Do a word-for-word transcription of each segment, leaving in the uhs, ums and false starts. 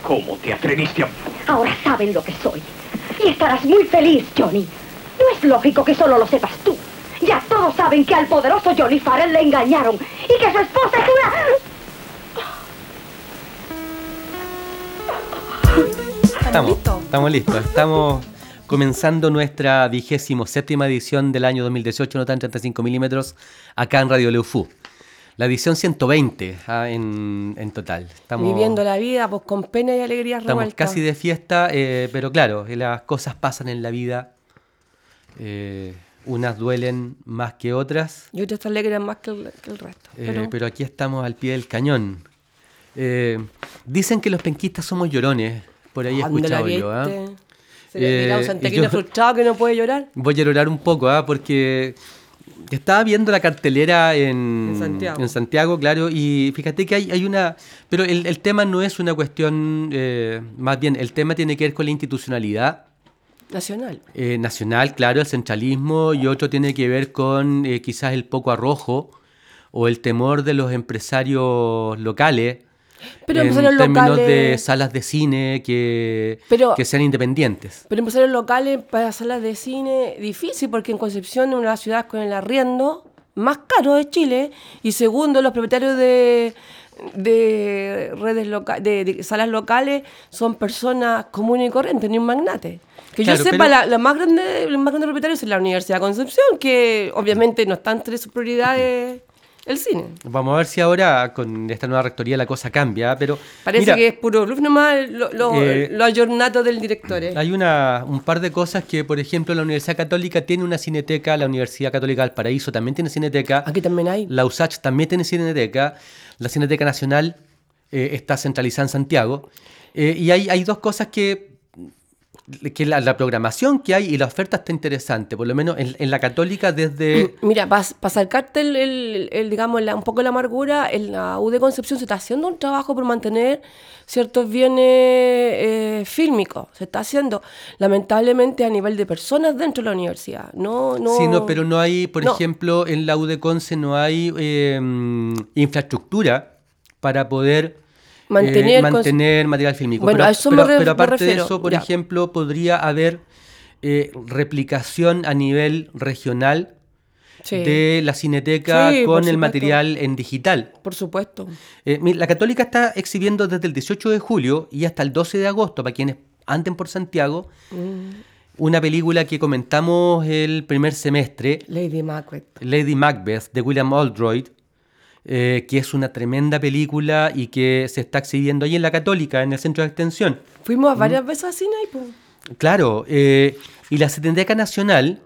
¿Cómo te atreviste a...? Ahora saben lo que soy. Y estarás muy feliz, Johnny. No es lógico que solo lo sepas tú. Ya todos saben que al poderoso Johnny Farrell le engañaron y que su esposa es una... Estamos, estamos listos. Estamos comenzando nuestra vigésimo séptima edición del año dos mil dieciocho, nota en treinta y cinco milímetros, acá en Radio Leufú. La edición ciento veinte ah, en, en total. Estamos viviendo la vida pues, con pena y alegría revueltas. Estamos casi de fiesta, eh, pero claro, las cosas pasan en la vida. Eh, unas duelen más que otras. Y otras te alegran más que el, que el resto. Eh, pero... pero aquí estamos al pie del cañón. Eh, dicen que los penquistas somos llorones. Por ahí he escuchado yo. ¿eh? Se le dirá a un santiaguino frustrado que no puede llorar. Voy a llorar un poco, ¿eh? Porque... estaba viendo la cartelera en, en, Santiago. en Santiago, claro, y fíjate que hay, hay una... Pero el, el tema no es una cuestión, eh, más bien, el tema tiene que ver con la institucionalidad. Nacional. Eh, nacional, claro, el centralismo, y otro tiene que ver con eh, quizás el poco arrojo o el temor de los empresarios locales. Pero en empresarios términos locales... de salas de cine que, pero, que sean independientes. Pero empresarios locales para salas de cine, difícil, porque en Concepción es una de las ciudades con el arriendo más caro de Chile, y segundo, los propietarios de, de redes loca- de, de salas locales son personas comunes y corrientes, ni un magnate. Que claro, yo sepa, pero... la, la más grande, los más grandes propietarios es la Universidad de Concepción, que obviamente no está entre sus prioridades... el cine. Vamos a ver si ahora con esta nueva rectoría la cosa cambia, pero... Parece mira, que es puro bluff nomás lo, lo, eh, lo ayornato del director. Eh. Hay una, un par de cosas que, por ejemplo, la Universidad Católica tiene una cineteca, la Universidad Católica del Paraíso también tiene cineteca. Aquí también hay. La U S A C también tiene cineteca. La Cineteca Nacional eh, está centralizada en Santiago. Eh, y hay, hay dos cosas que... que la, la programación que hay y la oferta está interesante, por lo menos en, en la Católica desde... Mira, para pa sacarte el, el, el, digamos, la, un poco la amargura, en la U de Concepción se está haciendo un trabajo por mantener ciertos bienes eh, fílmicos, se está haciendo lamentablemente a nivel de personas dentro de la universidad. No, no... Sí, no, pero no hay, por no. ejemplo, en la U de Conce no hay eh, infraestructura para poder... Mantener, eh, mantener material fílmico. Bueno, pero, a eso pero, me re- pero aparte me refiero, de eso, por ya. ejemplo, podría haber eh, replicación a nivel regional sí. de la Cineteca sí, con el supuesto. material en digital. Por supuesto. Eh, la Católica está exhibiendo desde el dieciocho de julio y hasta el doce de agosto, para quienes anden por Santiago, mm. una película que comentamos el primer semestre, Lady Macbeth. Lady Macbeth, de William Oldroyd. Eh, que es una tremenda película y que se está exhibiendo ahí en la Católica, en el centro de extensión. Fuimos varias mm. veces al cine y pues. Claro, eh, y la Cineteca Nacional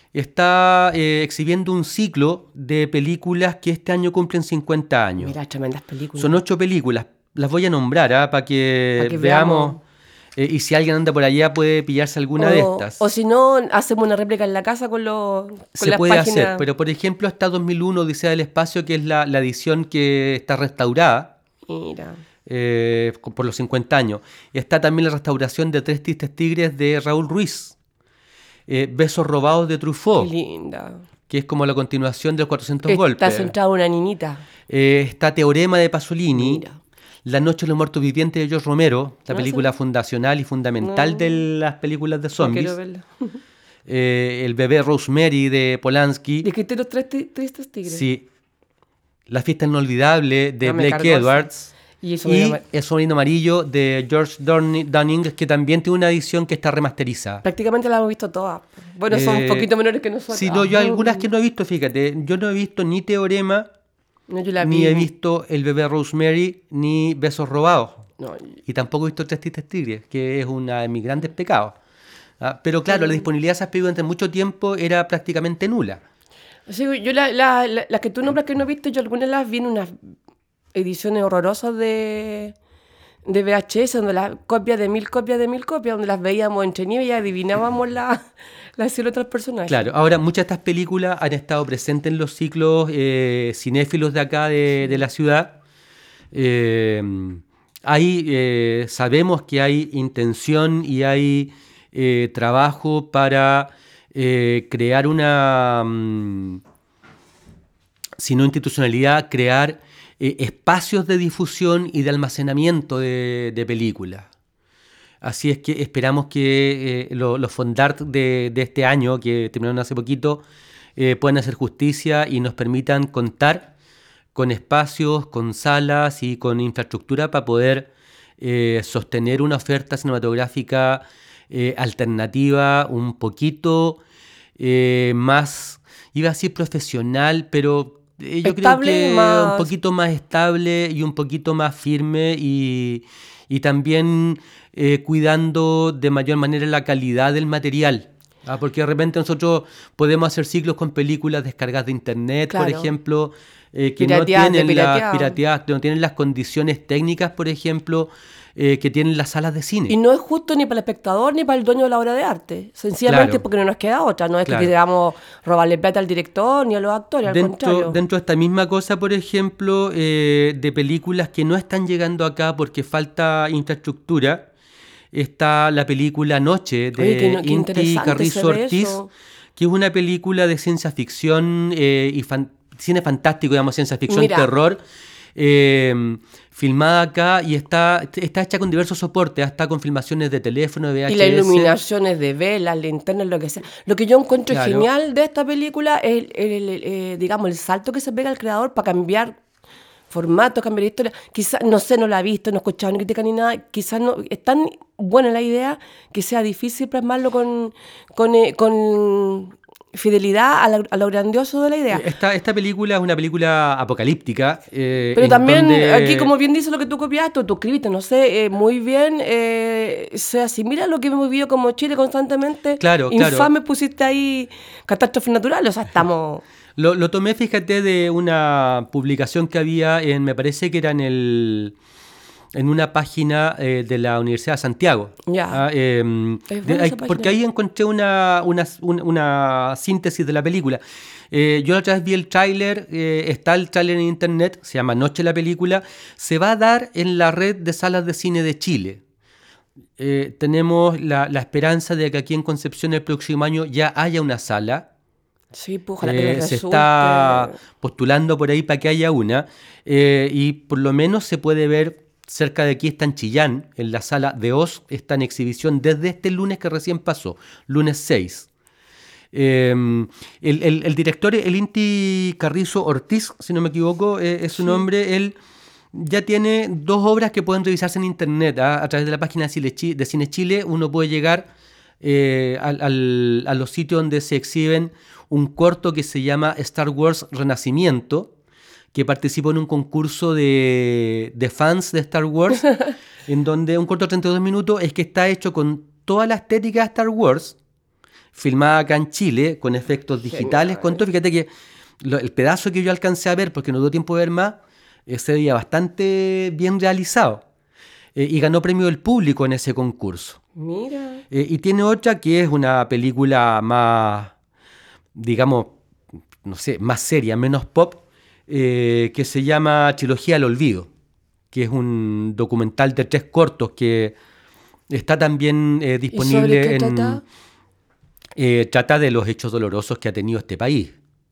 está eh, exhibiendo un ciclo de películas que este año cumplen cincuenta años. Mira, tremendas películas. Son ocho películas, las voy a nombrar ¿eh? para que, pa que veamos... veamos. Eh, y si alguien anda por allá puede pillarse alguna o, de estas. O si no, hacemos una réplica en la casa con, los, con Se las puede páginas. hacer, pero por ejemplo está dos mil uno Odisea del Espacio, que es la, la edición que está restaurada. Mira. Eh, por los cincuenta años. Y está también la restauración de Tres Tristes Tigres de Raúl Ruiz. Eh, Besos Robados de Truffaut. Qué linda. Que es como la continuación de los cuatrocientos está golpes. Está centrada una niñita. Eh, está Teorema de Pasolini. Mira. La Noche de los Muertos Vivientes de George Romero, la no, película sí. fundacional y fundamental no. de las películas de zombies. No eh, el bebé Rosemary de Polanski. ¿De qué te los tres tristes tigres? Sí. La fiesta inolvidable de no Blake Edwards. Y, el y El sobrino amarillo de George Dunning, que también tiene una edición que está remasterizada. Prácticamente la hemos visto todas. Bueno, eh, son un poquito menores que nosotros. Sí, no, yo algunas que no he visto, fíjate. Yo no he visto ni Teorema, no, yo la ni vi. he visto El bebé Rosemary, ni Besos Robados. No. Y tampoco he visto Tres Tristes Tigres, que es uno de mis grandes pecados. ¿Ah? Pero claro, mm. la disponibilidad de esas películas durante mucho tiempo era prácticamente nula. Sí, yo las la, la, la que tú nombras que no he visto, yo algunas las vi en unas ediciones horrorosas de, de V H S, donde las copias de mil copias de mil copias, donde las veíamos entre nieve y adivinábamos la, la de otros personajes. Claro, ahora muchas de estas películas han estado presentes en los ciclos eh, cinéfilos de acá de, de la ciudad. Eh, hay, eh, sabemos que hay intención y hay eh, trabajo para eh, crear una, um, si no institucionalidad, crear eh, espacios de difusión y de almacenamiento de, de películas. Así es que esperamos que eh, lo, los Fondart de, de este año, que terminaron hace poquito, eh, puedan hacer justicia y nos permitan contar con espacios, con salas y con infraestructura para poder eh, sostener una oferta cinematográfica eh, alternativa un poquito eh, más, iba a decir profesional, pero eh, yo creo que Estable, un poquito más estable y un poquito más firme y, y también eh, cuidando de mayor manera la calidad del material. Ah, porque de repente nosotros podemos hacer ciclos con películas descargadas de internet, por Claro. ejemplo, eh, que no Pirateadas de tienen las pirateado. pirateadas, que no tienen las condiciones técnicas, por ejemplo, eh, que tienen las salas de cine. Y no es justo ni para el espectador ni para el dueño de la obra de arte. Sencillamente Claro. porque no nos queda otra. No es Claro. que queramos robarle plata al director ni a los actores, al Dentro, contrario. dentro de esta misma cosa, por ejemplo, eh, de películas que no están llegando acá porque falta infraestructura, está la película Noche de Oye, qué no- qué Inti interesante Carrizo se ve Ortiz, eso. que es una película de ciencia ficción eh, y fan- cine fantástico, digamos, ciencia ficción, Mira. terror, eh, filmada acá y está, está hecha con diversos soportes, hasta con filmaciones de teléfono, de V H S. Y las iluminaciones de velas, linternas, lo que sea. Lo que yo encuentro Claro. genial de esta película es, el, el- el, eh, digamos, el salto que se pega al creador para cambiar formato, cambiar historia. Quizás, no sé, no la he visto, no he escuchado ni crítica ni nada. Quizás no, es tan buena la idea que sea difícil plasmarlo con, con, eh, con fidelidad a, la- a lo grandioso de la idea. Esta, esta película es una película apocalíptica. eh, Pero en también, donde- aquí como bien dice lo que tú copiaste, o tú escribiste, no sé, eh, muy bien, eh, se asimila a lo que hemos vivido como Chile constantemente. Claro, claro. Infame pusiste ahí catástrofes naturales, o sea, estamos... Lo, lo tomé, fíjate, de una publicación que había en, me parece que era en el en una página eh, de la Universidad de Santiago. Ya. Ah, eh, Es de- buena hay- esa página. porque ahí encontré una, una, un- una síntesis de la película. Eh, yo la otra vez vi el tráiler, eh, está el tráiler en internet, se llama Noche la película, se va a dar en la red de salas de cine de Chile. Eh, tenemos la, la esperanza de que aquí en Concepción el próximo año ya haya una sala. Sí, pues ojalá que Eh, les se resulte. está postulando por ahí para que haya una eh, y por lo menos se puede ver cerca de aquí, está en Chillán, en la sala de Oz, está en exhibición desde este lunes que recién pasó, lunes seis. Eh, el, el- el director, el Inti Carrizo Ortiz, si no me equivoco, eh, es su nombre. Él ya tiene dos obras que pueden revisarse en internet. ¿ah? A través de la página de Cine, Chi- de Cine Chile uno puede llegar eh, al- al- a los sitios donde se exhiben un corto que se llama Star Wars Renacimiento, que participó en un concurso de, de fans de Star Wars, en donde un corto de treinta y dos minutos es que está hecho con toda la estética de Star Wars, filmada acá en Chile, con efectos digitales, con todo. Fíjate que lo- el pedazo que yo alcancé a ver, porque no tuve tiempo de ver más, eh, se veía bastante bien realizado. Eh, y ganó premio del público en ese concurso. Mira. Eh, y tiene otra que es una película más, digamos, no sé, más seria, menos pop, eh, que se llama Trilogía al Olvido, que es un documental de tres cortos que está también eh, ¿Y disponible sobre qué en... trata? eh, trata de los hechos dolorosos que ha tenido este país.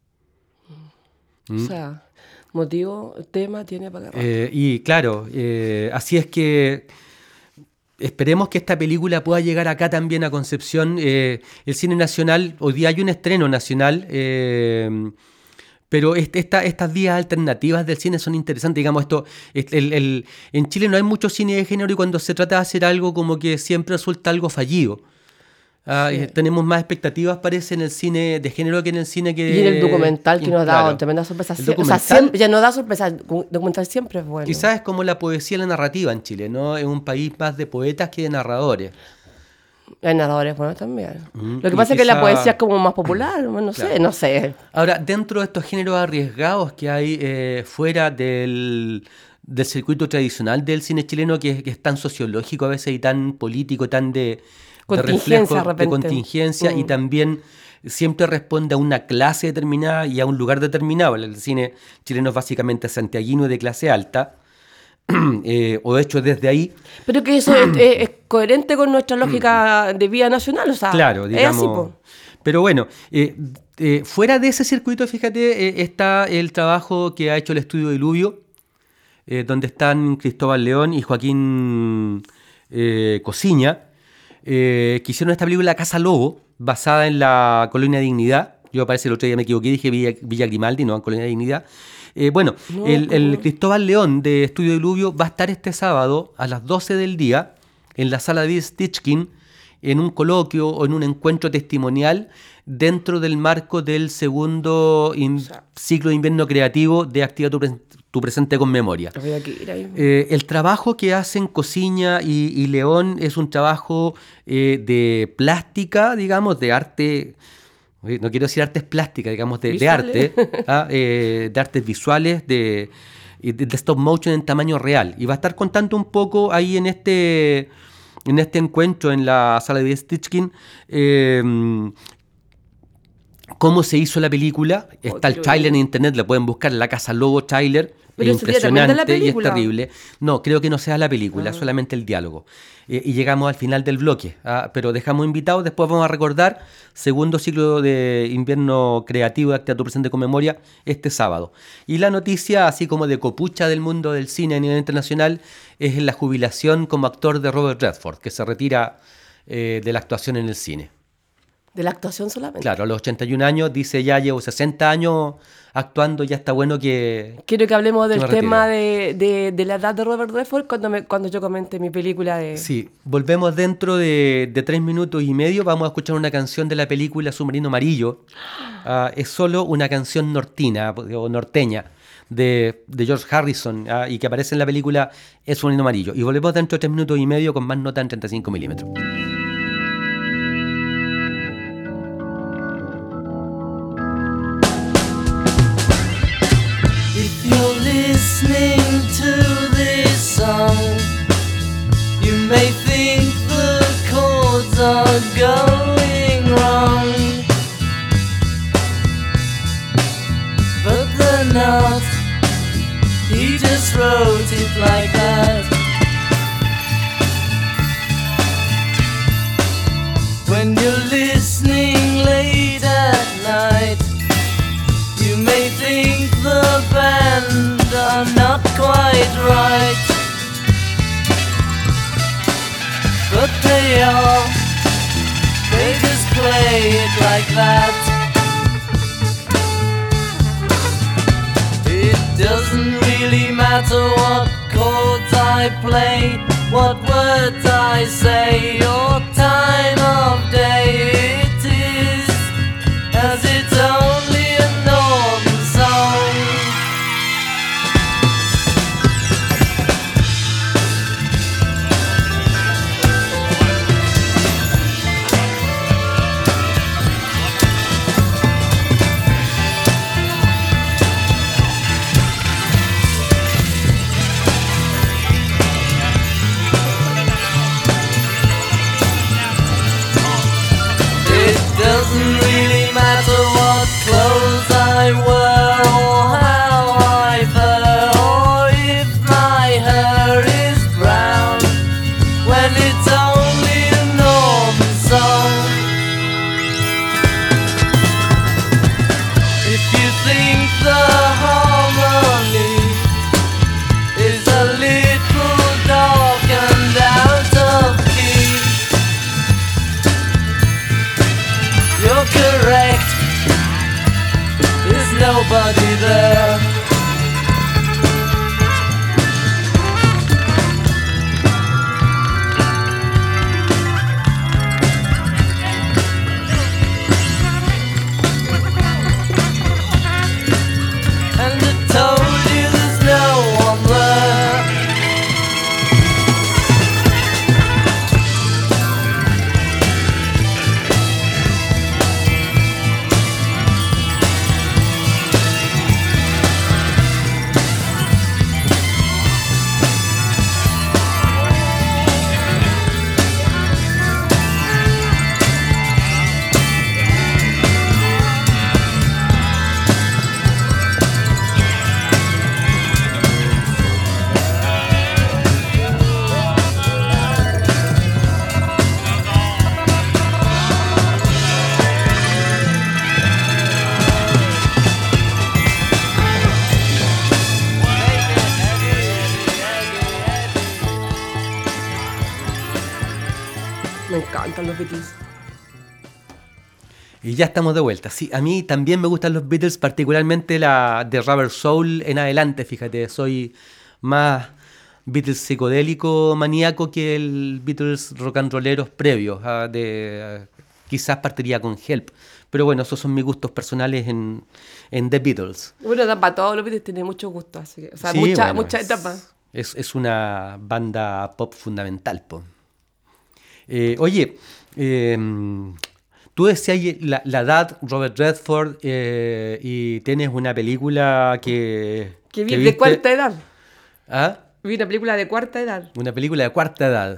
O sea, motivo, tema tiene para agarrar. Eh, y claro, eh, así es que esperemos que esta película pueda llegar acá también a Concepción. Eh, el cine nacional, hoy día hay un estreno nacional, eh, pero este- esta- estas vías alternativas del cine son interesantes. Digamos, esto, es- el- el- en Chile no hay mucho cine de género y cuando se trata de hacer algo como que siempre resulta algo fallido. Ah, Sí. eh, tenemos más expectativas, parece, en el cine de género que en el cine que... Y en el documental que nos ha Claro. dado tremenda sorpresa. El Sie- O sea, documental- siempre, ya no da sorpresa, el docu- documental siempre es bueno. Quizás es como la poesía y la narrativa en Chile, ¿no? Es un país más de poetas que de narradores. Hay narradores buenos también. Mm, Lo que y pasa es que la quizá- poesía es como más popular, bueno, no sé, Claro. no sé. Ahora, dentro de estos géneros arriesgados que hay eh, fuera del, del circuito tradicional del cine chileno, que, es- que es tan sociológico a veces y tan político, tan de, de Contingencia, reflejo, de de repente. contingencia, y Mm. también siempre responde a una clase determinada y a un lugar determinado. El cine chileno es básicamente santiaguino y de clase alta, eh, o de hecho desde ahí. Pero que eso es, es- es coherente con nuestra lógica de vida nacional, o sea, Claro, es así, digamos. po. Pero bueno, eh, eh, fuera de ese circuito, fíjate, eh, está el trabajo que ha hecho el estudio Diluvio, eh, donde están Cristóbal León y Joaquín eh, Cosiña, eh, que hicieron esta película Casa Lobo, basada en la Colonia Dignidad. Yo parece el otro día me equivoqué, dije Villa, Villa Grimaldi, no, en Colonia Dignidad. Eh, bueno, No, el, el ¿cómo? Cristóbal León de Estudio Diluvio va a estar este sábado a las doce del día en la sala de Stitchkin en un coloquio o en un encuentro testimonial dentro del marco del segundo in- ciclo de invierno creativo de Activa tu, Pre- tu Presente con Memoria. Había que ir ahí. Eh, el trabajo que hacen Cosiña y, y León es un trabajo eh, de plástica, digamos, de arte, oye, no quiero decir artes plásticas, digamos, de, de Visuales. arte, ¿ah? eh, de artes visuales, de, y de, de stop motion en tamaño real. Y va a estar contando un poco ahí en este, en este encuentro en la sala de Stitchkin, eh, cómo se hizo la película. Está el quiero tráiler en ver. internet, lo pueden buscar, La Casa Lobo tráiler. Pero Es ese día también da la impresionante y es película. terrible. No, creo que no sea la película, Ah. solamente el diálogo. Eh, y llegamos al final del bloque, ah, pero dejamos invitados, después vamos a recordar segundo ciclo de invierno creativo de Activa tu Presente con Memoria este sábado. Y la noticia, así como de copucha del mundo del cine a nivel internacional, es la jubilación como actor de Robert Redford, que se retira eh, de la actuación en el cine. De la actuación solamente. Claro, a los ochenta y un años, dice, ya llevo sesenta años actuando, ya está bueno que... Quiero que hablemos del me retiro. tema de, de, de la edad de Robert Redford cuando, me, cuando yo comenté mi película de... Sí, volvemos dentro de, de tres minutos y medio, vamos a escuchar una canción de la película Submarino Amarillo. Ah, es solo una canción nortina o norteña de, de George Harrison, ah, y que aparece en la película El Submarino Amarillo. Y volvemos dentro de tres minutos y medio con más nota en treinta y cinco milímetros. If you're listening to this song, you may think the chords are going wrong, but they're not. He just wrote it like that. When you're listening late at night, you may think the band are not quite right, but they are. They just play it like that. It doesn't really matter what chords I play, what words I say, or time of day it is, as it's only a normal song. It doesn't really matter what clothes I wear, or how I fare, or if my hair is brown, when it's only a normal song. If you think the harmony is a little dark and out of key, you're correct, there's nobody there. Me encantan los Beatles. Y ya estamos de vuelta. Sí, a mí también me gustan los Beatles, particularmente la de Rubber Soul en adelante, fíjate, soy más Beatles psicodélico, maníaco que el Beatles rock and rolleros previos, ah, de, ah, quizás partiría con Help, pero bueno, esos son mis gustos personales en, en The Beatles. Bueno, da para todos los Beatles, tiene mucho gusto, así que, o sea, Sí, mucha, bueno, mucha es- etapa. Es, es una banda pop fundamental, po. Eh, oye, eh, tú decías la, la edad, Robert Redford, eh, y tienes una película que... Que vi que de viste- cuarta edad. ¿Ah? Vi una película de cuarta edad. Una película de cuarta edad.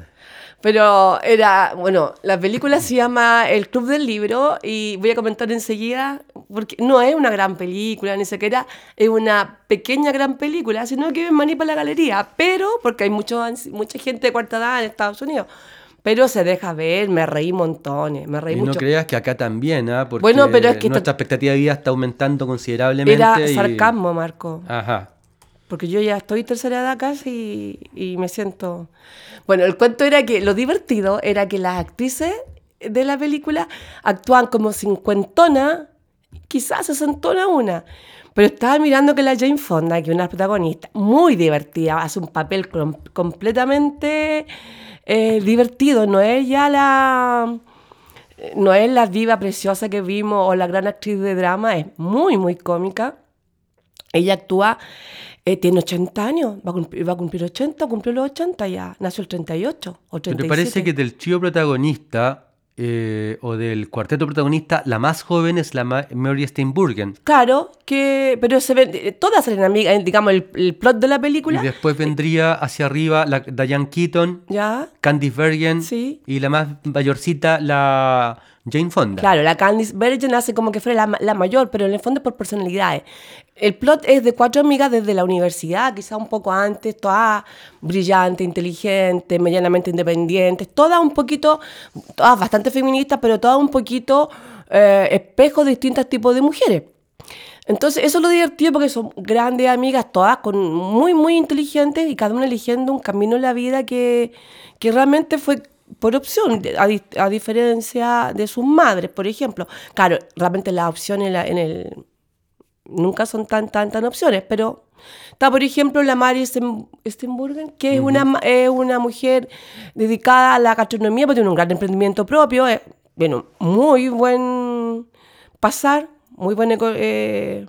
Pero era, bueno, la película se llama El Club del Libro y voy a comentar enseguida, porque no es una gran película, ni siquiera es una pequeña gran película, sino que es maní para la galería, pero, porque hay mucho, ansi- mucha gente de cuarta edad en Estados Unidos, pero se deja ver, me reí montones, me reí Y no mucho. creas que acá también, ¿ah? Porque Bueno, pero es que nuestra esto- expectativa de vida está aumentando considerablemente. Era y- sarcasmo, Marco. Ajá. Porque yo ya estoy tercera edad casi y, y me siento... Bueno, el cuento era que lo divertido era que las actrices de la película actúan como cincuentona, quizás sesentona una. Pero estaba mirando que la Jane Fonda, que es una protagonista muy divertida, hace un papel com- completamente eh, divertido. No es ya la... No es la diva preciosa que vimos o la gran actriz de drama, es muy, muy cómica. Ella actúa, eh, tiene ochenta años, va a, cumplir, va a cumplir ochenta, cumplió los ochenta ya, nació el treinta y ocho o treinta y siete. Pero parece que del trío protagonista eh, o del cuarteto protagonista, la más joven es la Ma- Mary Steenburgen. Claro, que, pero se ven, eh, todas eran amigas, eh, digamos, el, el plot de la película. Y después vendría hacia arriba la Diane Keaton, Ya, Candice Bergen Sí. y la más mayorcita, la Jane Fonda. claro, la Candice Bergen hace como que fuera la, ma- la mayor, pero en el fondo es por personalidades. El plot es de cuatro amigas desde la universidad, quizá un poco antes, todas brillantes, inteligentes, medianamente independientes, todas un poquito, todas bastante feministas, pero todas un poquito eh, espejos de distintos tipos de mujeres. Entonces, eso es lo divertido porque son grandes amigas, todas con muy, muy inteligentes y cada una eligiendo un camino en la vida que, que realmente fue por opción, a, di- a diferencia de sus madres, por ejemplo. Claro, realmente las opciones en, la- en el... nunca son tan, tan, tan opciones, pero está, por ejemplo, la Mary Sten- Steenburgen, que es, una, ma- es una mujer dedicada a la gastronomía, porque tiene un gran emprendimiento propio, es, bueno, muy buen pasar, muy buen... eco- eh,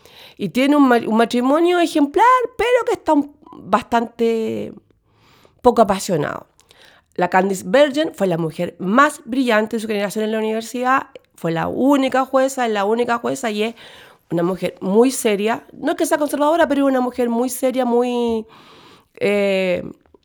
y tiene un, ma- un matrimonio ejemplar, pero que está un- bastante poco apasionado. La Candice Bergen fue la mujer más brillante de su generación en la universidad, fue la única jueza, es la única jueza y es una mujer muy seria, no es que sea conservadora, pero es una mujer muy seria, muy eh,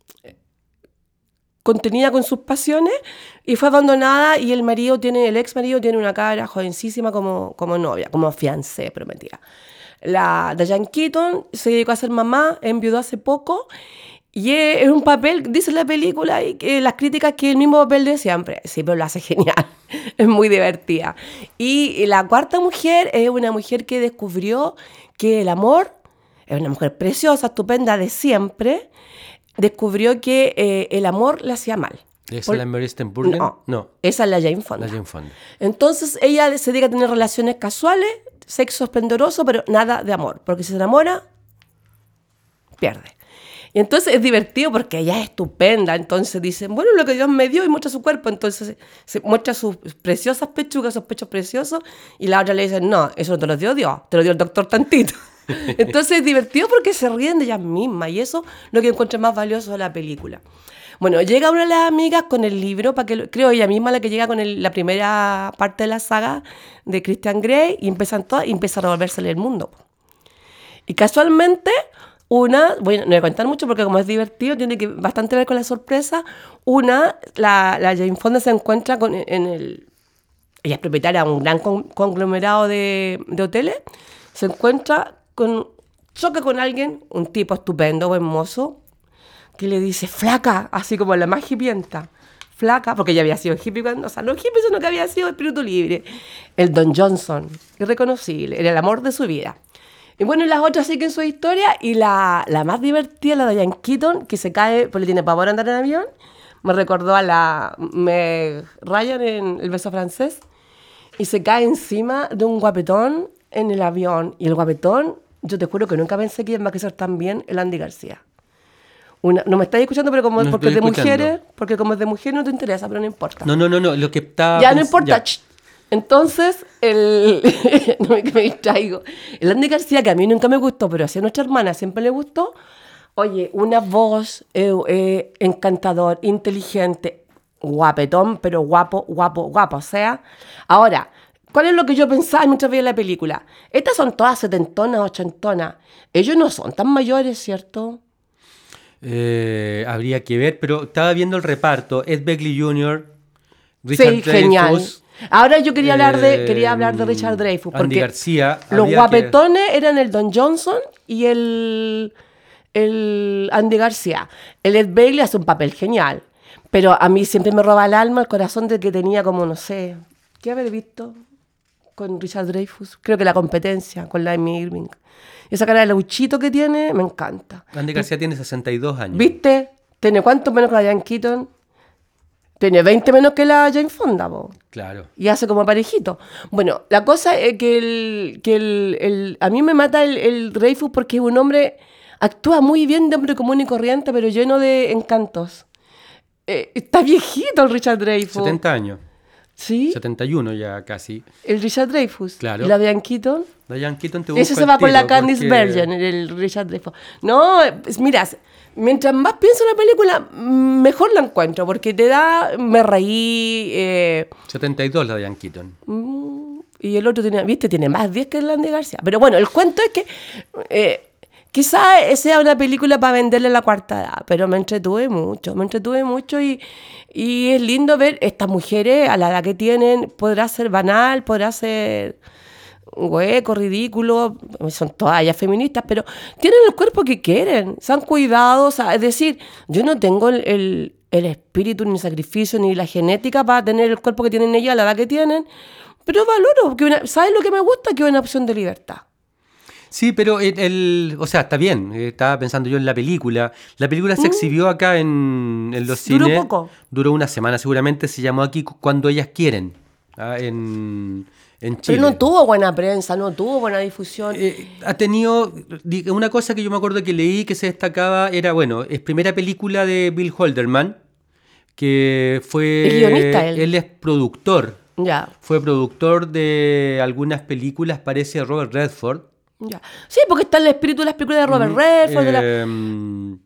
contenida con sus pasiones y fue abandonada y el marido tiene, el ex marido tiene una cara jovencísima como, como novia, como fiancé prometida. La Diane Keaton se dedicó a ser mamá, enviudó hace poco y es, es un papel, dice la película, y que las críticas que es el mismo papel de siempre. Sí, pero lo hace genial, es muy divertida. Y la cuarta mujer es una mujer que descubrió que el amor, es una mujer preciosa, estupenda de siempre, descubrió que eh, el amor le hacía mal. ¿Esa Por- es la Mary Steenburgen? No, No, esa es la Jane Fonda. la Jane Fonda. Entonces ella se dedica a tener relaciones casuales, sexo esplendoroso, pero nada de amor, porque si se enamora, pierde. Y entonces es divertido porque ella es estupenda, entonces dicen, bueno, lo que Dios me dio y muestra su cuerpo, entonces se, se muestra sus preciosas pechugas, sus pechos preciosos, y la otra le dice, no, eso no te lo dio Dios, te lo dio el doctor tantito. Entonces es divertido porque se ríen de ellas mismas y eso es lo que encuentro más valioso de la película. Bueno, llega una de las amigas con el libro, para que lo- creo ella misma la que llega con el- la primera parte de la saga de Christian Grey y empiezan todas y empieza a revolvérsele el mundo. Y casualmente una, bueno, no voy a contar mucho porque como es divertido, tiene que bastante ver con la sorpresa. Una, la, la Jane Fonda se encuentra con, en el... Ella es propietaria de un gran con- conglomerado de, de hoteles. Se encuentra con... Choca con alguien, un tipo estupendo, buen mozo, que le dice, flaca, así como la más hipienta. Flaca, porque ella había sido hippie cuando... O sea, no hippie, sino que había sido espíritu libre. El Don Johnson, irreconocible, era el amor de su vida. Y bueno, y las otras siguen su historia y la, la más divertida, la de Diane Keaton, que se cae, pues le tiene pavor a andar en avión, Me recordó a la Meg Ryan en El beso francés. Y se cae encima de un guapetón en el avión. Y el guapetón, yo te juro que nunca pensé que iba a ser tan bien el Andy García. Una, no me estáis escuchando, pero como No porque es estoy de escuchando. mujeres, porque como es de mujeres no te interesa, pero no importa. No, no, no, no, lo que está... ya no pens- importa. ya. ch. Entonces, el... no me, me distraigo. El Andy García, que a mí nunca me gustó, pero así a nuestra hermana siempre le gustó. Oye, una voz eh, eh, encantador, inteligente, guapetón, pero guapo, guapo, guapo. O sea, ahora, ¿cuál es lo que yo pensaba mientras veía la película? Estas son todas setentonas, ochentonas. Ellos no son tan mayores, ¿cierto? Eh, habría que ver, pero estaba viendo el reparto. Ed Begley junior, Richard Sí, genial. Dreyfuss, Ahora yo quería hablar de, eh, quería hablar de Richard Dreyfuss. Andy Porque García. los habría guapetones eran el Don Johnson y el, el Andy García. El Ed Begley hace un papel genial. Pero a mí siempre me roba el alma, el corazón de que tenía como, no sé, ¿qué haber visto con Richard Dreyfuss? Creo que La competencia con la Amy Irving. Esa cara de lauchito que tiene, me encanta. que- Andy García tiene sesenta y dos años. ¿Viste? ¿Tiene cuánto menos que la Diane Keaton? Tiene veinte menos que la Jane Fonda, po. Claro. Y hace como parejito. Bueno, la cosa es que, el, que el, el- a mí me mata el, el Dreyfuss porque es un hombre, actúa muy bien de hombre común y corriente, pero lleno de encantos. Eh, está viejito el Richard Dreyfuss. setenta años. ¿Sí? setenta y uno ya casi. El Richard Dreyfuss. Claro. ¿Y la Diane Keaton? Diane Keaton te Ese busco se al va con la tiro, Candice porque- Bergen, el Richard Dreyfuss. No, pues mira, mientras más pienso en la película, mejor la encuentro, porque te da, me reí, eh, setenta y dos la Diane Keaton. mm, y el otro tiene, viste, tiene más diez que el Andy García. Pero bueno, el cuento es que eh, quizás sea una película para venderle la cuarta edad, pero me entretuve mucho, me entretuve mucho y, y es lindo ver estas mujeres a la edad que tienen, podrá ser banal, podrá ser hueco, ridículo, son todas ellas feministas, pero tienen el cuerpo que quieren, se han cuidado, o sea, es decir, yo no tengo el, el, el espíritu, ni el sacrificio, ni la genética para tener el cuerpo que tienen ellas a la edad que tienen, pero valoro, que una, ¿sabes lo que me gusta? Que es una opción de libertad. Sí, pero el, el- o sea, está bien. eh, Estaba pensando yo en la película. La película se exhibió acá en, en los ¿Duró cines. poco? Duró una semana seguramente. Se llamó aquí Cu- Cuando ellas quieren. ah, en, en Chile. Pero no tuvo buena prensa, no tuvo buena difusión. Eh, ha tenido di- una cosa que yo me acuerdo que leí que se destacaba era, bueno, es primera película de Bill Holderman, que fue... Es guionista él. Él es productor. Ya, Fue productor de algunas películas, parece Robert Redford. ya. Sí, porque está el espíritu de las películas de Robert Redford, de la... Eh,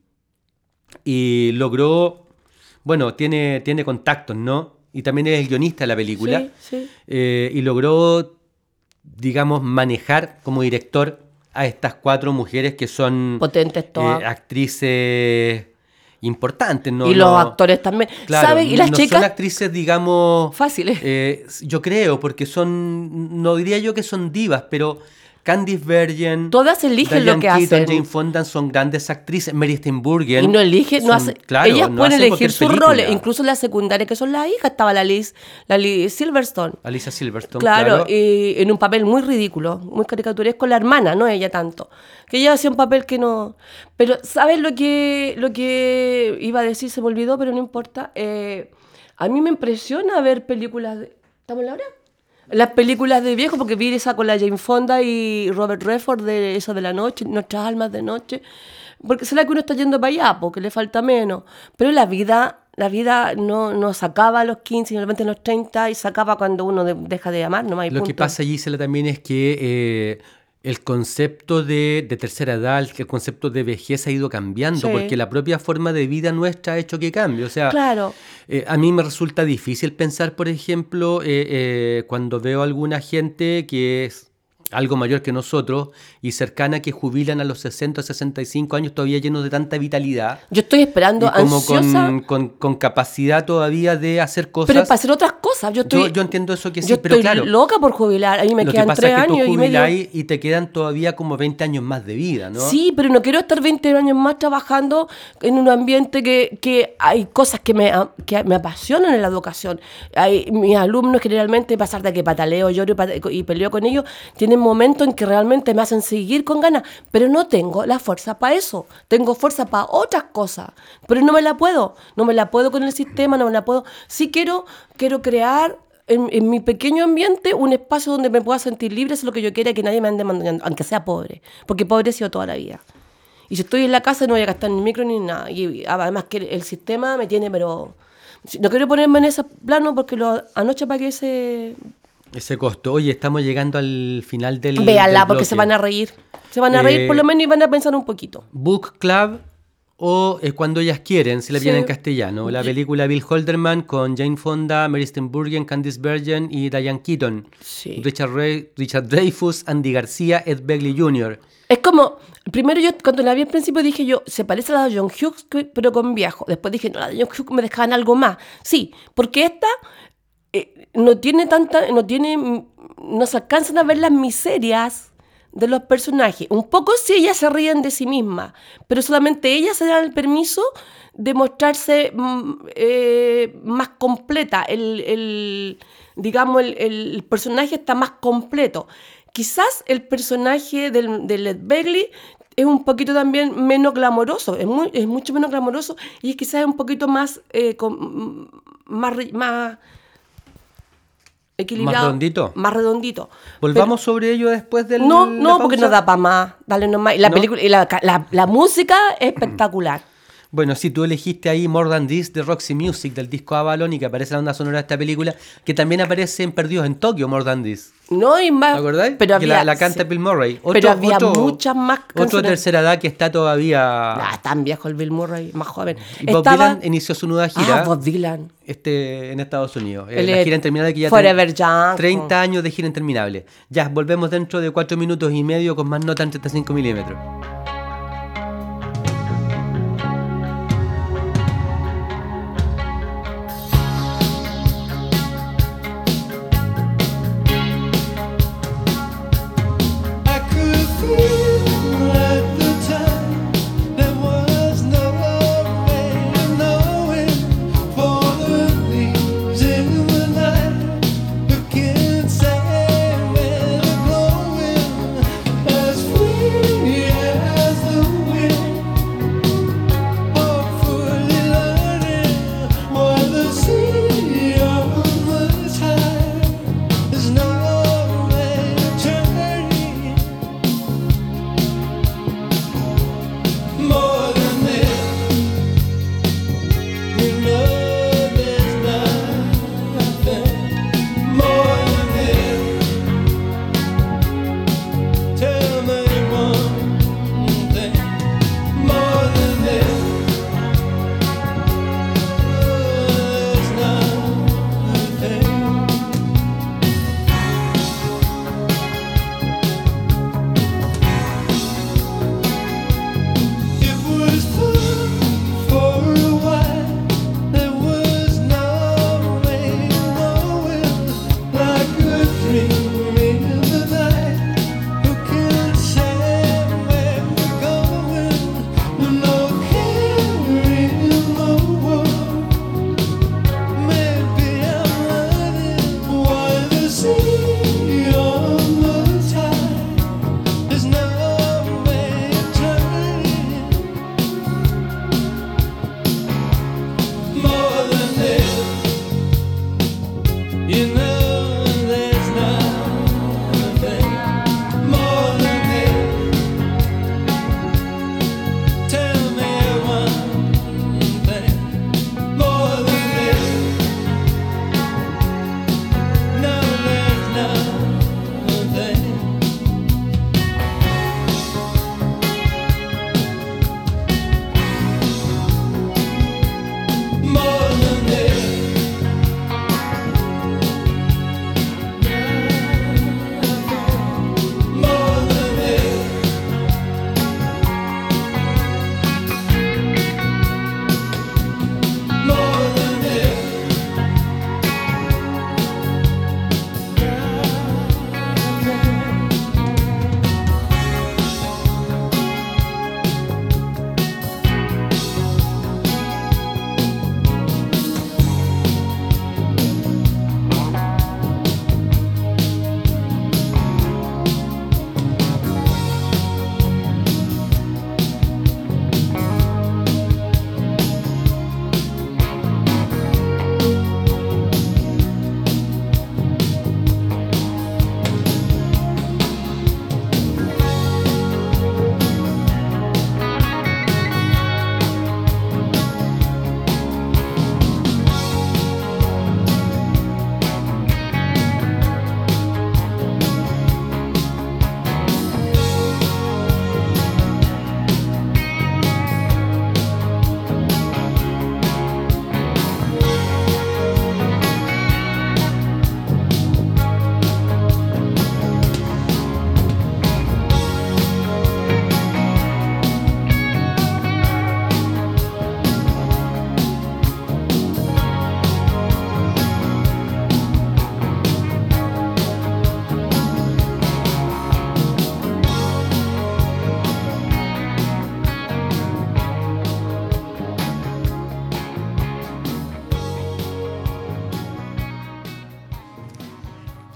y logró, bueno, tiene, tiene contactos, ¿no? Y también es el guionista de la película. Sí, sí. Eh, y logró, digamos, manejar como director a estas cuatro mujeres que son Potentes todas. eh, actrices importantes, ¿no? y los No- actores también. Claro, ¿Saben? Y las no son chicas actrices, digamos... fáciles. eh, yo creo, porque son, no diría yo que son divas, pero Candice Bergen, Todas eligen Diane lo que Keaton, hacen. Jane Fonda son grandes actrices, Mary Steenburgen. Y no eligen, no son- hace, claro, ellas no pueden hacen elegir cualquier sus película. roles, incluso las secundarias que son las hijas, estaba la Liz, la Liz Silverstone. Alicia Silverstone, Claro, claro. y en un papel muy ridículo, muy caricaturesco, la hermana, no ella tanto. Que ella hacía un papel que no... Pero, ¿sabes lo que, lo que iba a decir? Se me olvidó, pero no importa. Eh, a mí me impresiona ver películas de... ¿Estamos en la hora? Las películas de viejo, porque vi esa con la Jane Fonda y Robert Redford, de esa de la noche, Nuestras almas de noche. Porque será que uno está yendo para allá, porque le falta menos. Pero la vida... La vida no, no se acaba a los quince, ni a los treinta, y se acaba cuando uno de- deja de amar, no hay Lo punto. que pasa, Gisela, también es que eh, el concepto de, de tercera edad, el concepto de vejez ha ido cambiando, Sí. porque la propia forma de vida nuestra ha hecho que cambie. O sea, Claro. eh, a mí me resulta difícil pensar, por ejemplo, eh, eh, cuando veo a alguna gente que es algo mayor que nosotros y cercana, que jubilan a los sesenta, sesenta y cinco años todavía llenos de tanta vitalidad. Yo estoy esperando, Y como ansiosa, con, con, con capacidad todavía de hacer cosas. pero para hacer otras cosas. Yo, estoy, yo, yo entiendo eso que sí, yo pero estoy claro. loca por jubilar. A mí me Lo que quedan pasa tres es que tú años y medio. jubiláis y te quedan todavía como veinte años más de vida, ¿no? Sí, pero no quiero estar veinte años más trabajando en un ambiente que, que hay cosas que me, que me apasionan en la educación. Hay, mis alumnos generalmente, a pesar de que pataleo, lloro y, pate- y peleo con ellos, tienen momentos en que realmente me hacen seguir con ganas, pero no tengo la fuerza para eso. Tengo fuerza para otras cosas, pero no me la puedo. No me la puedo con el sistema, no me la puedo. Sí quiero, quiero crear en, en mi pequeño ambiente un espacio donde me pueda sentir libre, es lo que yo quiera, que nadie me ande mandando, aunque sea pobre, porque pobre he sido toda la vida. Y si estoy en la casa no voy a gastar ni micro ni nada. Y además que el sistema me tiene, pero... No quiero ponerme en ese plano porque lo, anoche pagué ese... Ese costo. Oye, estamos llegando al final del Véanla, del porque bloque. se van a reír. Se van a Eh, reír por lo menos y van a pensar un poquito. Book Club o eh, Cuando ellas quieren, si la Sí. vienen en castellano. La película Bill Holderman con Jane Fonda, Mary Steenburgen, Candice Bergen y Diane Keaton. Sí. Richard, Ray- Richard Dreyfuss, Andy García, Ed Begley junior Es como, primero yo cuando la vi al principio dije yo, se parece a la de John Hughes, que- pero con viejo. Después dije, no, la de John Hughes me dejaban algo más. Sí, porque esta eh, no tiene tanta, no tiene, mm, no se alcanzan a ver las miserias de los personajes. Un poco sí ellas se ríen de sí mismas, pero solamente ellas se dan el permiso de mostrarse mm, eh, más completa. El, el, digamos, el, el personaje está más completo. Quizás el personaje del, del Ed Begley es un poquito también menos glamoroso, es, muy, es mucho menos glamoroso y es quizás un poquito más, eh, con, más, re- más equilibrado. ¿Más redondito? Más redondito. Volvamos sobre ello después del. No, la no, porque pausa. no da para más. Dale nomás. Y la ¿No? película, y la, la, la música es espectacular. Bueno, sí, tú elegiste ahí More Than This de Roxy Music del disco Avalon y que aparece en la banda sonora de esta película, que también aparece en Perdidos en Tokio, More Than This. No, y más. ¿Te acordáis? Pero que había, la, la canta sí. Bill Murray. Otro, Pero había otro- muchas más Otro canciones. de tercera edad que está todavía. Ah, tan viejo el Bill Murray, más joven. Y Bob Estaba- Dylan inició su nueva gira Ah, Bob Dylan. este, en Estados Unidos. Eh, Él la es gira interminable que ya Forever tiene Young. treinta años de gira interminable. Ya, volvemos dentro de cuatro minutos y medio con más nota en treinta y cinco milímetros. I could feel at the time there was no way of knowing, for the leaves in the night looking sad and glowing as free as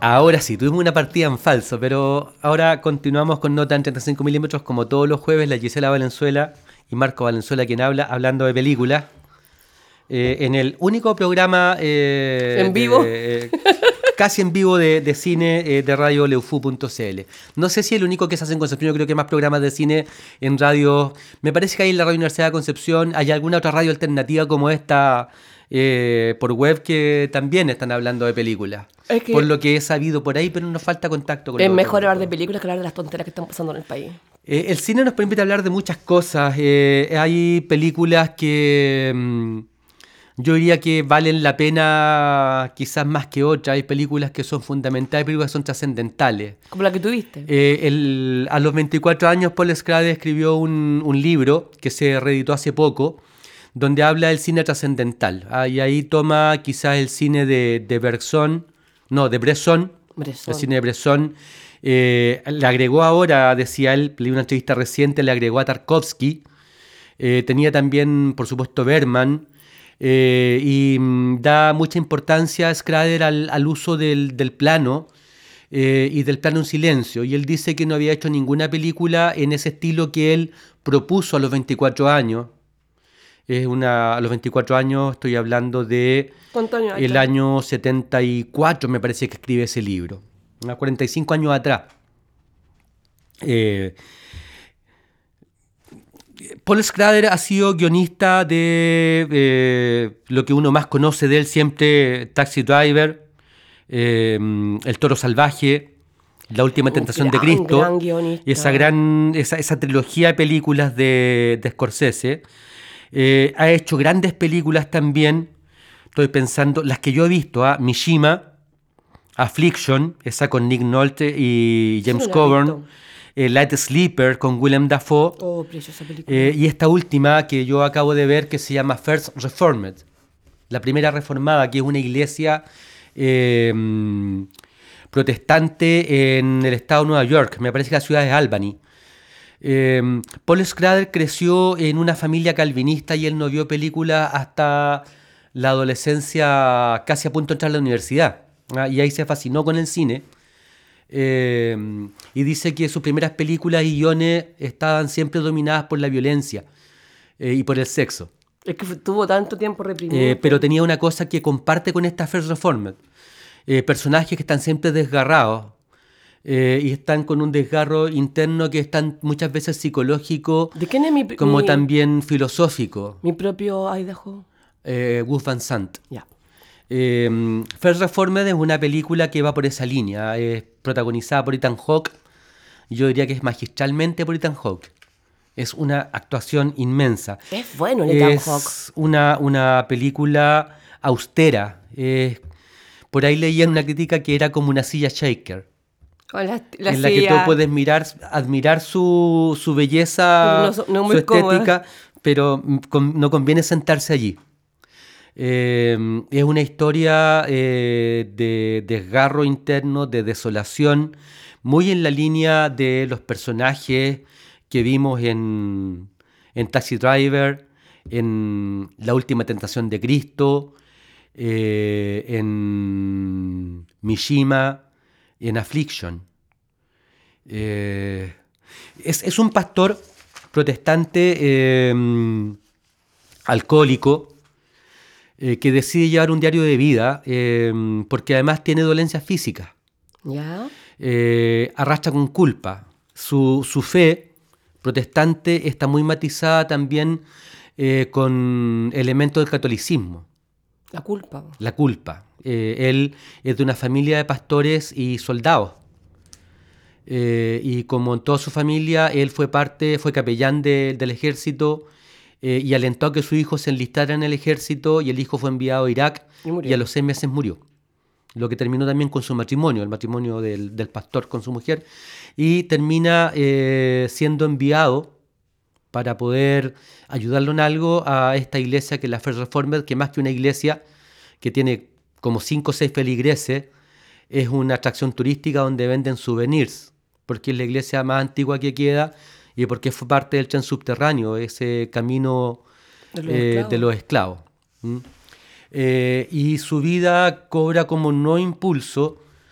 Ahora sí, tuvimos una partida en falso, pero ahora continuamos con Nota en treinta y cinco milímetros como todos los jueves, la Gisela Valenzuela y Marco Valenzuela quien habla, hablando de películas. Eh, en el único programa eh, ¿En vivo? de, eh, casi en vivo de, de cine eh, de radio leufu punto c l. No sé si el único que se hace en Concepción, yo creo que hay más programas de cine en radio. Me parece que hay en la Radio Universidad de Concepción, hay alguna otra radio alternativa como esta eh, por web que también están hablando de películas. Es que- por lo que he sabido por ahí, pero nos falta contacto con Es los mejor otros hablar de grupos. películas que hablar de las tonteras que están pasando en el país. Eh, el cine nos permite hablar de muchas cosas. Eh, hay películas que mm, yo diría que valen la pena quizás más que otras. Hay películas que son fundamentales, hay películas que son trascendentales. Como la que tuviste. Eh, el- a los veinticuatro años Paul Schrader escribió un, un libro que se reeditó hace poco, donde habla del cine trascendental. Ah, y ahí toma quizás el cine de, de Bergson, no, de Bresson, Bresson. el cine de Bresson. Eh, le agregó ahora, decía él, leí una entrevista reciente, le agregó a Tarkovsky. Eh, tenía también, por supuesto, Berman. eh, y mm, da mucha importancia a Schrader al, al uso del, del plano eh, y del plano en silencio. Y él dice que no había hecho ninguna película en ese estilo que él propuso a los veinticuatro años. Es una, a los veinticuatro años estoy hablando de ¿Cuántos años hay? el año setenta y cuatro, me parece que escribe ese libro. Unos cuarenta y cinco años atrás. Eh, Paul Schrader ha sido guionista de eh, lo que uno más conoce de él siempre, Taxi Driver, eh, El Toro Salvaje, La Última Un Tentación de gran, Cristo, gran guionista. y esa gran, esa, esa trilogía de películas de, de Scorsese. Eh, ha hecho grandes películas también. Estoy pensando, las que yo he visto, ¿ah? Mishima, Affliction, esa con Nick Nolte y James no la he Coburn, visto. eh, Light Sleeper con Willem Dafoe, Oh, preciosa película. eh, y esta última que yo acabo de ver que se llama First Reformed, la primera reformada, que es una iglesia eh, mm, protestante en el estado de Nueva York, me parece que la ciudad es Albany. Eh, Paul Schrader creció en una familia calvinista y él no vio películas hasta la adolescencia, casi a punto de entrar a la universidad. ¿ah? Y ahí se fascinó con el cine. Eh, y dice que sus primeras películas y guiones estaban siempre dominadas por la violencia eh, y por el sexo. Es que fu- tuvo tanto tiempo reprimido. Eh, pero tenía una cosa que comparte con esta First Reformed. Eh, personajes que están siempre desgarrados eh, y están con un desgarro interno que es tan muchas veces psicológico ¿De quién es mi, como mi, también filosófico. mi propio Idaho? Eh, Gus Van Sant. Ya. Eh, First Reformed es una película que va por esa línea. Es protagonizada por Ethan Hawke. Yo diría que es magistralmente por Ethan Hawke. Es una actuación inmensa. Es bueno el Ethan Es Hawke. una, una película austera. Es- por ahí leía en una crítica que era como una silla shaker. Con la, la en la que tú silla. puedes mirar, admirar su, su belleza, Pero no so- no su muy estética, pero mm, con- no conviene sentarse allí. Eh, es una historia eh, de desgarro interno, de desolación, muy en la línea de los personajes que vimos en, en Taxi Driver, en La Última Tentación de Cristo, eh, en Mishima, en Affliction. Eh, es, es un pastor protestante eh, alcohólico eh, que decide llevar un diario de vida eh, porque además tiene dolencias físicas. ¿Ya? Eh, arrastra con culpa. Su, su fe protestante está muy matizada también eh, con elementos del catolicismo. La culpa. La culpa. Eh, él es de una familia de pastores y soldados. Eh, y como en toda su familia, él fue parte, fue capellán de- del ejército eh, y alentó a que su hijo se enlistara en el ejército y el hijo fue enviado a Irak Y murió. y a los seis meses murió. Lo que terminó también con su matrimonio, el matrimonio del, del pastor con su mujer, y termina eh, siendo enviado para poder ayudarlo en algo a esta iglesia que es la First Reformed, que más que una iglesia que tiene como cinco o seis feligreses, es una atracción turística donde venden souvenirs, porque es la iglesia más antigua que queda y porque fue parte del tren subterráneo, ese camino De los eh, esclavos. de los esclavos. ¿m? Eh, y su vida cobra como un nuevo impulso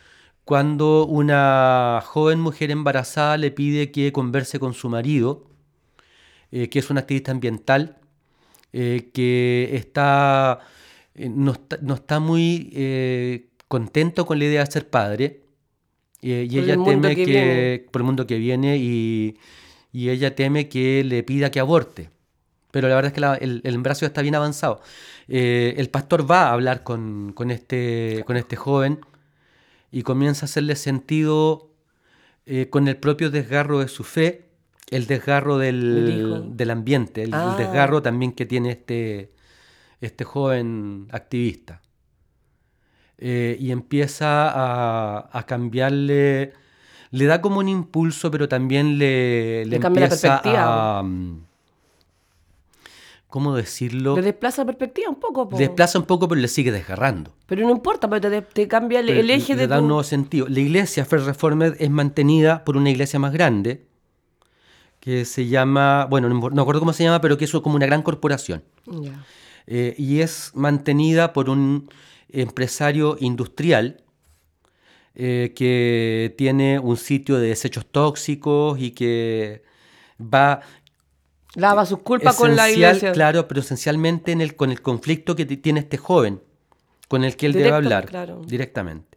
cuando una joven mujer embarazada le pide que converse con su marido, eh, que es un activista ambiental, eh, que está, eh, no está, no está muy eh, contento con la idea de ser padre, eh, y Por el ella mundo teme que que, viene. por el mundo que viene, y, y ella teme que le pida que aborte. Pero la verdad es que la- el, el embarazo ya está bien avanzado. Eh, el pastor va a hablar con, con este, con este joven y comienza a hacerle sentido, eh, con el propio desgarro de su fe, el desgarro Del del, hijo. del ambiente, el, el Ah. desgarro también que tiene este, este joven activista. Eh, y empieza a, a cambiarle, le da como un impulso, pero también le, le Le cambia la empieza perspectiva. a, mm, ¿cómo decirlo? Le desplaza la perspectiva un poco, po. Le desplaza un poco, pero le sigue desgarrando. Pero no importa, pero te, te cambia el, Pero el eje le de da un tu... nuevo sentido. La iglesia First Reformed es mantenida por una iglesia más grande que se llama, bueno, no, no acuerdo cómo se llama, pero que es como una gran corporación. Ya. Eh, y es mantenida por un empresario industrial, eh, que tiene un sitio de desechos tóxicos y que va Lava sus culpas con la esencial, iglesia. claro, pero esencialmente en el, con el conflicto que t- tiene este joven, con el que él debe Directo, hablar claro. directamente.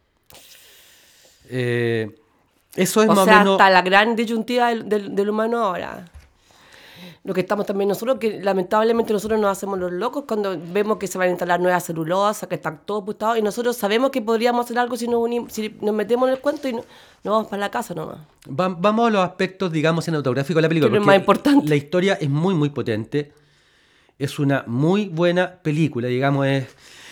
Eh, eso es O más sea, o menos... hasta la gran disyuntiva del, del- del humano ahora. Lo que estamos también nosotros, que lamentablemente nosotros nos hacemos los locos cuando vemos que se van a instalar nuevas celulosas, que están todos puestados, y nosotros sabemos que podríamos hacer algo si nos, unimos, si nos metemos en el cuento y no- nos vamos para la casa nomás. Va- vamos a los aspectos, digamos, cinematográficos de la película. Que es lo porque más importante. La historia es muy, muy potente. Es una muy buena película, digamos, es...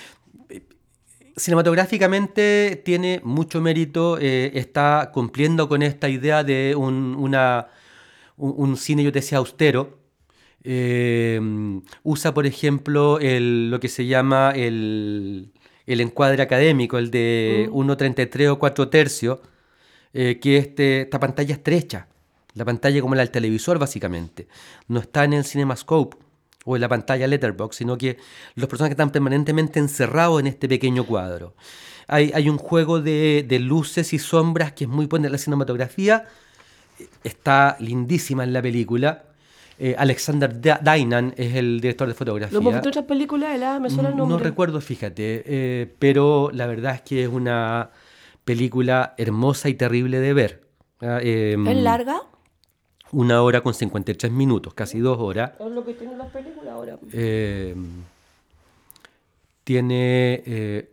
Cinematográficamente tiene mucho mérito, eh, está cumpliendo con esta idea de un, una, un, un cine, yo te decía, austero. Eh, usa, por ejemplo, el, lo que se llama el, el encuadre académico, el de uno treinta y tres o cuatro tercios, eh, que es este, esta pantalla estrecha, la pantalla como la del televisor, básicamente. No está en el CinemaScope o en la pantalla Letterboxd, sino que los personajes están permanentemente encerrados en este pequeño cuadro. Hay, hay un juego de, de luces y sombras que es muy buena. La cinematografía está lindísima en la película. Eh, Alexander Da- Dainan es el director de fotografía. Lo hemos visto en otras películas, ¿verdad? Me suena el No nombre. recuerdo, fíjate, eh, pero la verdad es que es una película hermosa y terrible de ver. Ah, eh, ¿Es larga? Una hora con cincuenta y tres minutos, casi dos horas. Es lo que tienen las películas ahora. Eh, tiene eh,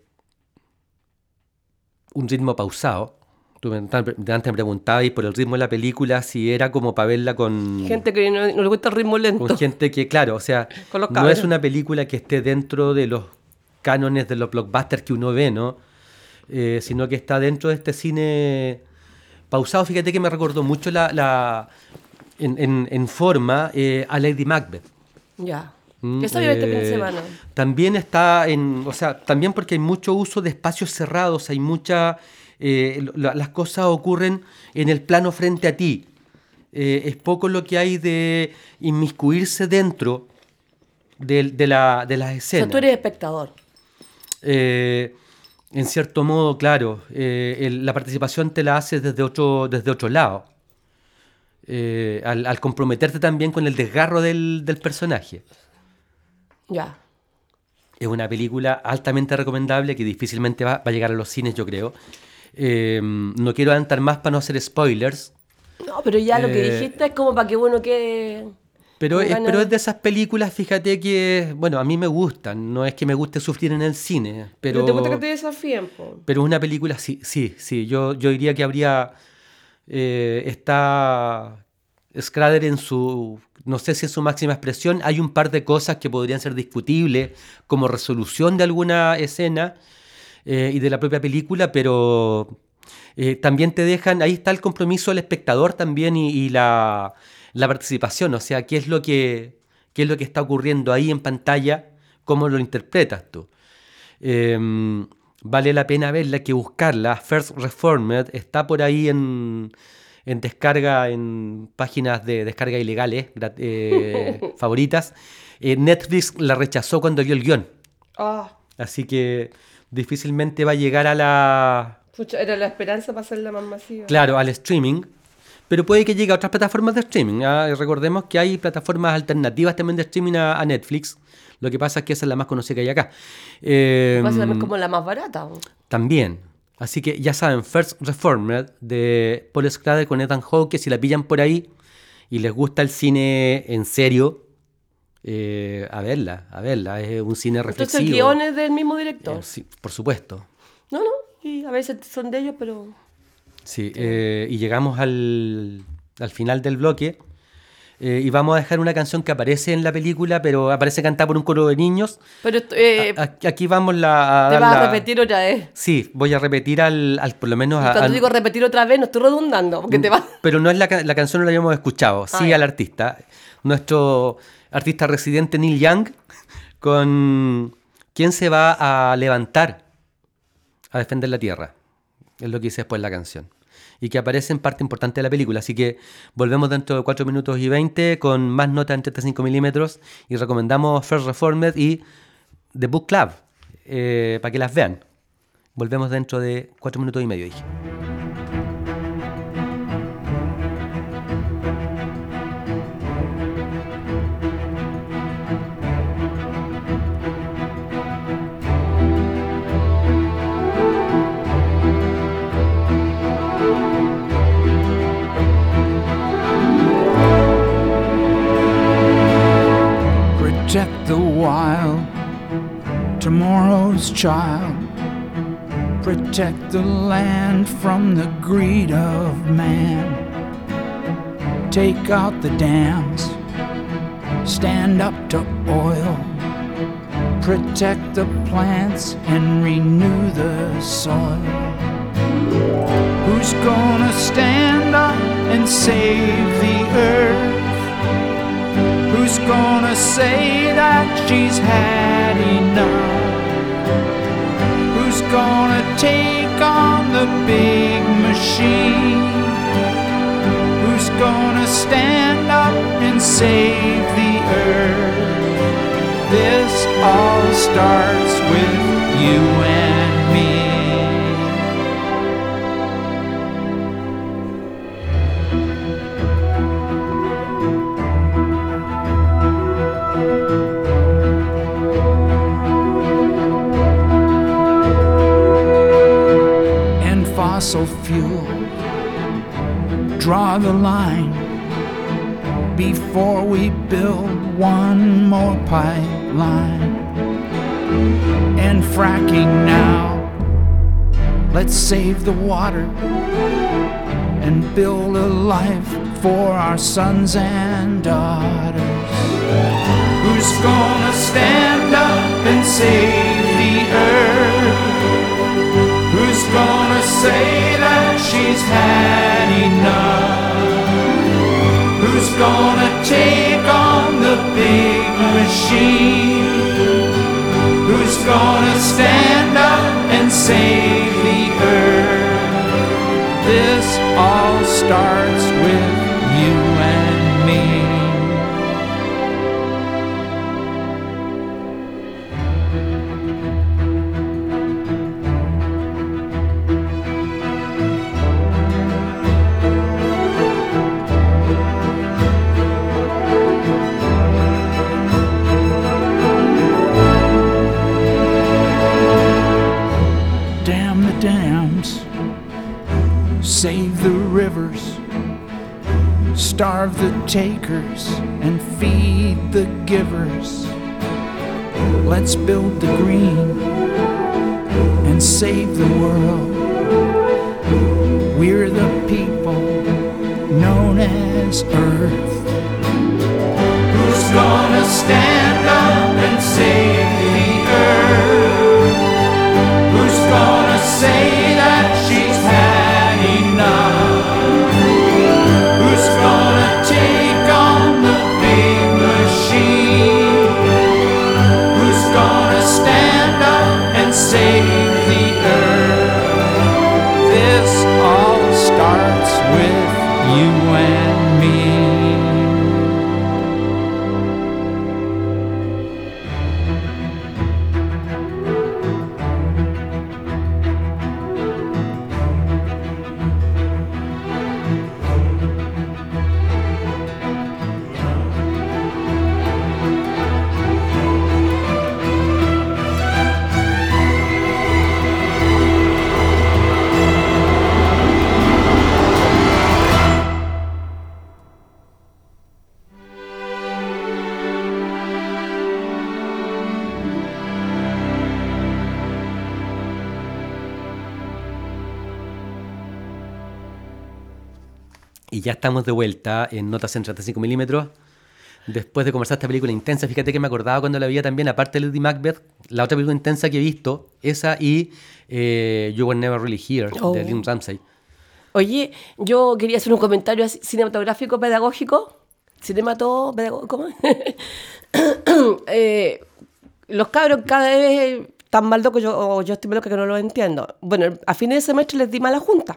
un ritmo pausado. Tú me, antes me preguntabas por el ritmo de la película si era como para verla con, Gente que no, no le gusta el ritmo lento. con gente que, claro, o sea, Con los no cabros. es una película que esté dentro de los cánones de los blockbusters que uno ve, ¿no? Eh, sino que está dentro de este cine pausado. Fíjate que me recordó mucho la, la en, en- en forma, eh, a Lady Macbeth. Ya. Mm, ¿Qué sabía este fin de eh, semana? También está en, o sea, también porque hay mucho uso de espacios cerrados, hay mucha, eh, lo- la- las cosas ocurren en el plano frente a ti. Eh, es poco lo que hay de inmiscuirse dentro de, de la, de las O escenas. sea, tú eres espectador. Eh, en cierto modo, claro, eh, el- la participación te la haces desde otro, desde otro lado. Eh, al, al comprometerte también con el desgarro del, del personaje. Ya. Es una película altamente recomendable que difícilmente va, va a llegar a los cines, yo creo. Eh, no quiero adelantar más para no hacer spoilers, No, pero ya lo que Eh, dijiste es como para que uno quede... pero con es, ganas. pero es de esas películas, fíjate que, bueno, a mí me gustan, no es que me guste sufrir en el cine, pero, Pero te gusta que te desafíen, po. pero es una película, sí, sí, sí, yo, yo diría que habría, eh, está Schrader en su, no sé si en su máxima expresión, hay un par de cosas que podrían ser discutibles como resolución de alguna escena, eh, y de la propia película, pero eh, también te dejan, ahí está el compromiso del espectador también y, y la, la participación, o sea, qué es lo que, qué es lo que está ocurriendo ahí en pantalla, cómo lo interpretas tú. Eh, vale la pena verla, hay que buscarla. First Reformed está por ahí en, en descarga, en páginas de descarga ilegales, grat- eh, favoritas. Eh, Netflix la rechazó cuando vio el guión. Ah, Así que difícilmente va a llegar a la, Pucha, era la esperanza para hacerla más masiva. Claro, al streaming, pero puede que llegue a otras plataformas de streaming. ¿Ah? Y recordemos que hay plataformas alternativas también de streaming a, a Netflix. Lo que pasa es que esa es la más conocida que hay acá. Eh, Pasa también como la más barata. ¿O? También. Así que ya saben, First Reformed de Paul Schrader con Ethan Hawke, si la pillan por ahí y les gusta el cine en serio, eh, a verla, a verla. Es un cine reflexivo. Entonces el guión es del mismo director. Eh, sí, por supuesto. No, no, y a veces son de ellos, pero... Sí, eh, y llegamos al, al final del bloque eh, y vamos a dejar una canción que aparece en la película, pero aparece cantada por un coro de niños. Pero esto, eh, A- a- aquí vamos la, a te dar vas a la- repetir otra vez. Sí, voy a repetir al, al por lo menos... Y a- cuando al- digo repetir otra vez, no estoy redundando, porque te vas... Pero no es la, ca- la canción, no la habíamos escuchado, sí Ah, ya. al artista. Nuestro artista residente Neil Young, con quien se va a levantar a defender la tierra. Es lo que dice después la canción. Y que aparece en parte importante de la película. Así que volvemos dentro de cuatro minutos y veinte con más notas en treinta y cinco milímetros. Y recomendamos First Reformed y The Book Club eh, para que las vean. Volvemos dentro de cuatro minutos y medio, dije. Protect the wild, tomorrow's child. Protect the land from the greed of man. Take out the dams, stand up to oil. Protect the plants and renew the soil. Who's gonna stand up and save the earth? Who's gonna say that she's had enough? Who's gonna take on the big machine? Who's gonna stand up and save the earth? This all starts with you and me. And fossil fuel, draw the line before we build one more pipeline. And fracking now, let's save the water and build a life for our sons and daughters. Who's gonna stand up and save the earth? Who's gonna say that she's had enough? Who's gonna take on the big machine? Who's gonna stand up and save the earth? This all starts with you and me. Dam the dams, save the rivers, starve the takers and feed the givers. Let's build the green and save the world. We're the people known as Earth. Who's gonna stand up and save the earth? Who's gonna say that she's had enough? Who's gonna take on the big machine? Who's gonna stand up and save the earth? This all starts with you and me. Y ya estamos de vuelta en Notas en treinta y cinco milímetros. Después de conversar esta película intensa, fíjate que me acordaba cuando la veía también, aparte de Lady Macbeth, la otra película intensa que he visto, esa y eh, You Were Never Really Here, Oh. de Lynn Ramsey. Oye, yo quería hacer un comentario así, cinematográfico pedagógico. Cinemato pedagógico. ¿Cómo? eh, los cabros cada vez están más locos, yo, o yo estoy más loca que no lo entiendo. Bueno, a fines de semestre les di mala junta.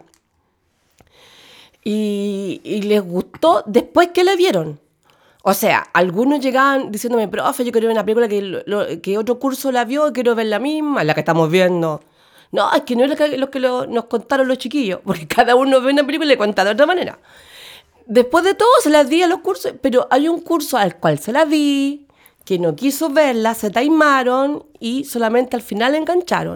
Y, y les gustó después que la vieron. O sea, algunos llegaban diciéndome, profe, yo quiero ver una película que, lo- lo- que otro curso la vio y quiero ver la misma, la que estamos viendo. No, es que no es lo que, lo que lo- nos contaron los chiquillos, porque cada uno ve una película y le cuenta de otra manera. Después de todo, se las di a los cursos, pero hay un curso al cual se las di, que no quiso verla, se taimaron y solamente al final engancharon.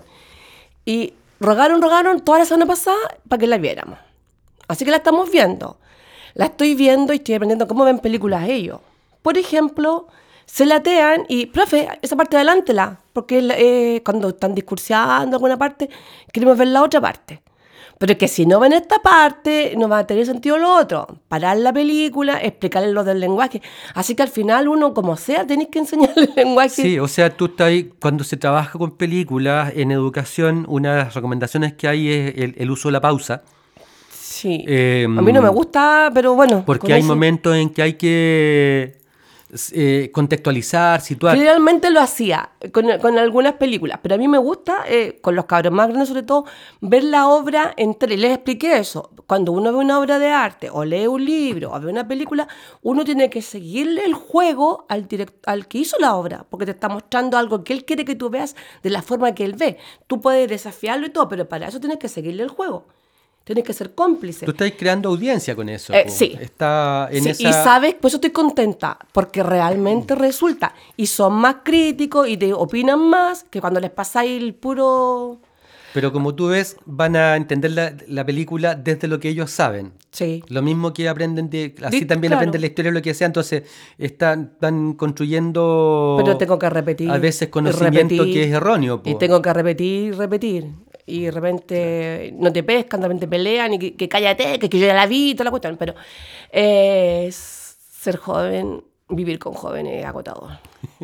Y rogaron, rogaron toda la semana pasada para que la viéramos. Así que la estamos viendo. La estoy viendo y estoy aprendiendo cómo ven películas ellos. Por ejemplo, se latean y, profe, esa parte adelántela, porque eh, cuando están discursiando alguna parte, queremos ver la otra parte. Pero es que si no ven esta parte, no va a tener sentido lo otro. Parar la película, explicarles lo del lenguaje. Así que al final uno, como sea, tenés que enseñarle el lenguaje. Sí, o sea, tú estás ahí, cuando se trabaja con películas en educación, una de las recomendaciones que hay es el, el uso de la pausa. Sí. Eh, a mí no me gusta, pero bueno. Porque con hay eso- momentos en que hay que eh, contextualizar, situar. Generalmente lo hacía con, con algunas películas, pero a mí me gusta, eh, con los cabros más grandes sobre todo, ver la obra entera. Y les expliqué eso. Cuando uno ve una obra de arte, o lee un libro, o ve una película, uno tiene que seguirle el juego al, direct- al que hizo la obra, porque te está mostrando algo que él quiere que tú veas de la forma que él ve. Tú puedes desafiarlo y todo, pero para eso tienes que seguirle el juego. Tienes que ser cómplice. Tú estás creando audiencia con eso. Eh, po. sí. Está en Sí, esa... y sabes, por eso estoy contenta, porque realmente resulta. Y son más críticos y te opinan más que cuando les pasáis el puro... Pero como tú ves, van a entender la, la película desde lo que ellos saben. Sí. Lo mismo que aprenden de... Así Di- también claro. aprenden la historia o lo que sea. Entonces, están, están construyendo... Pero tengo que repetir. A veces y conocimiento repetir, que es erróneo. po. Y tengo que repetir y repetir. Y de repente no te pescan, de repente pelean y que, que cállate, que, que yo ya la vi y toda la cuestión. Pero eh, ser joven, vivir con jóvenes es agotador.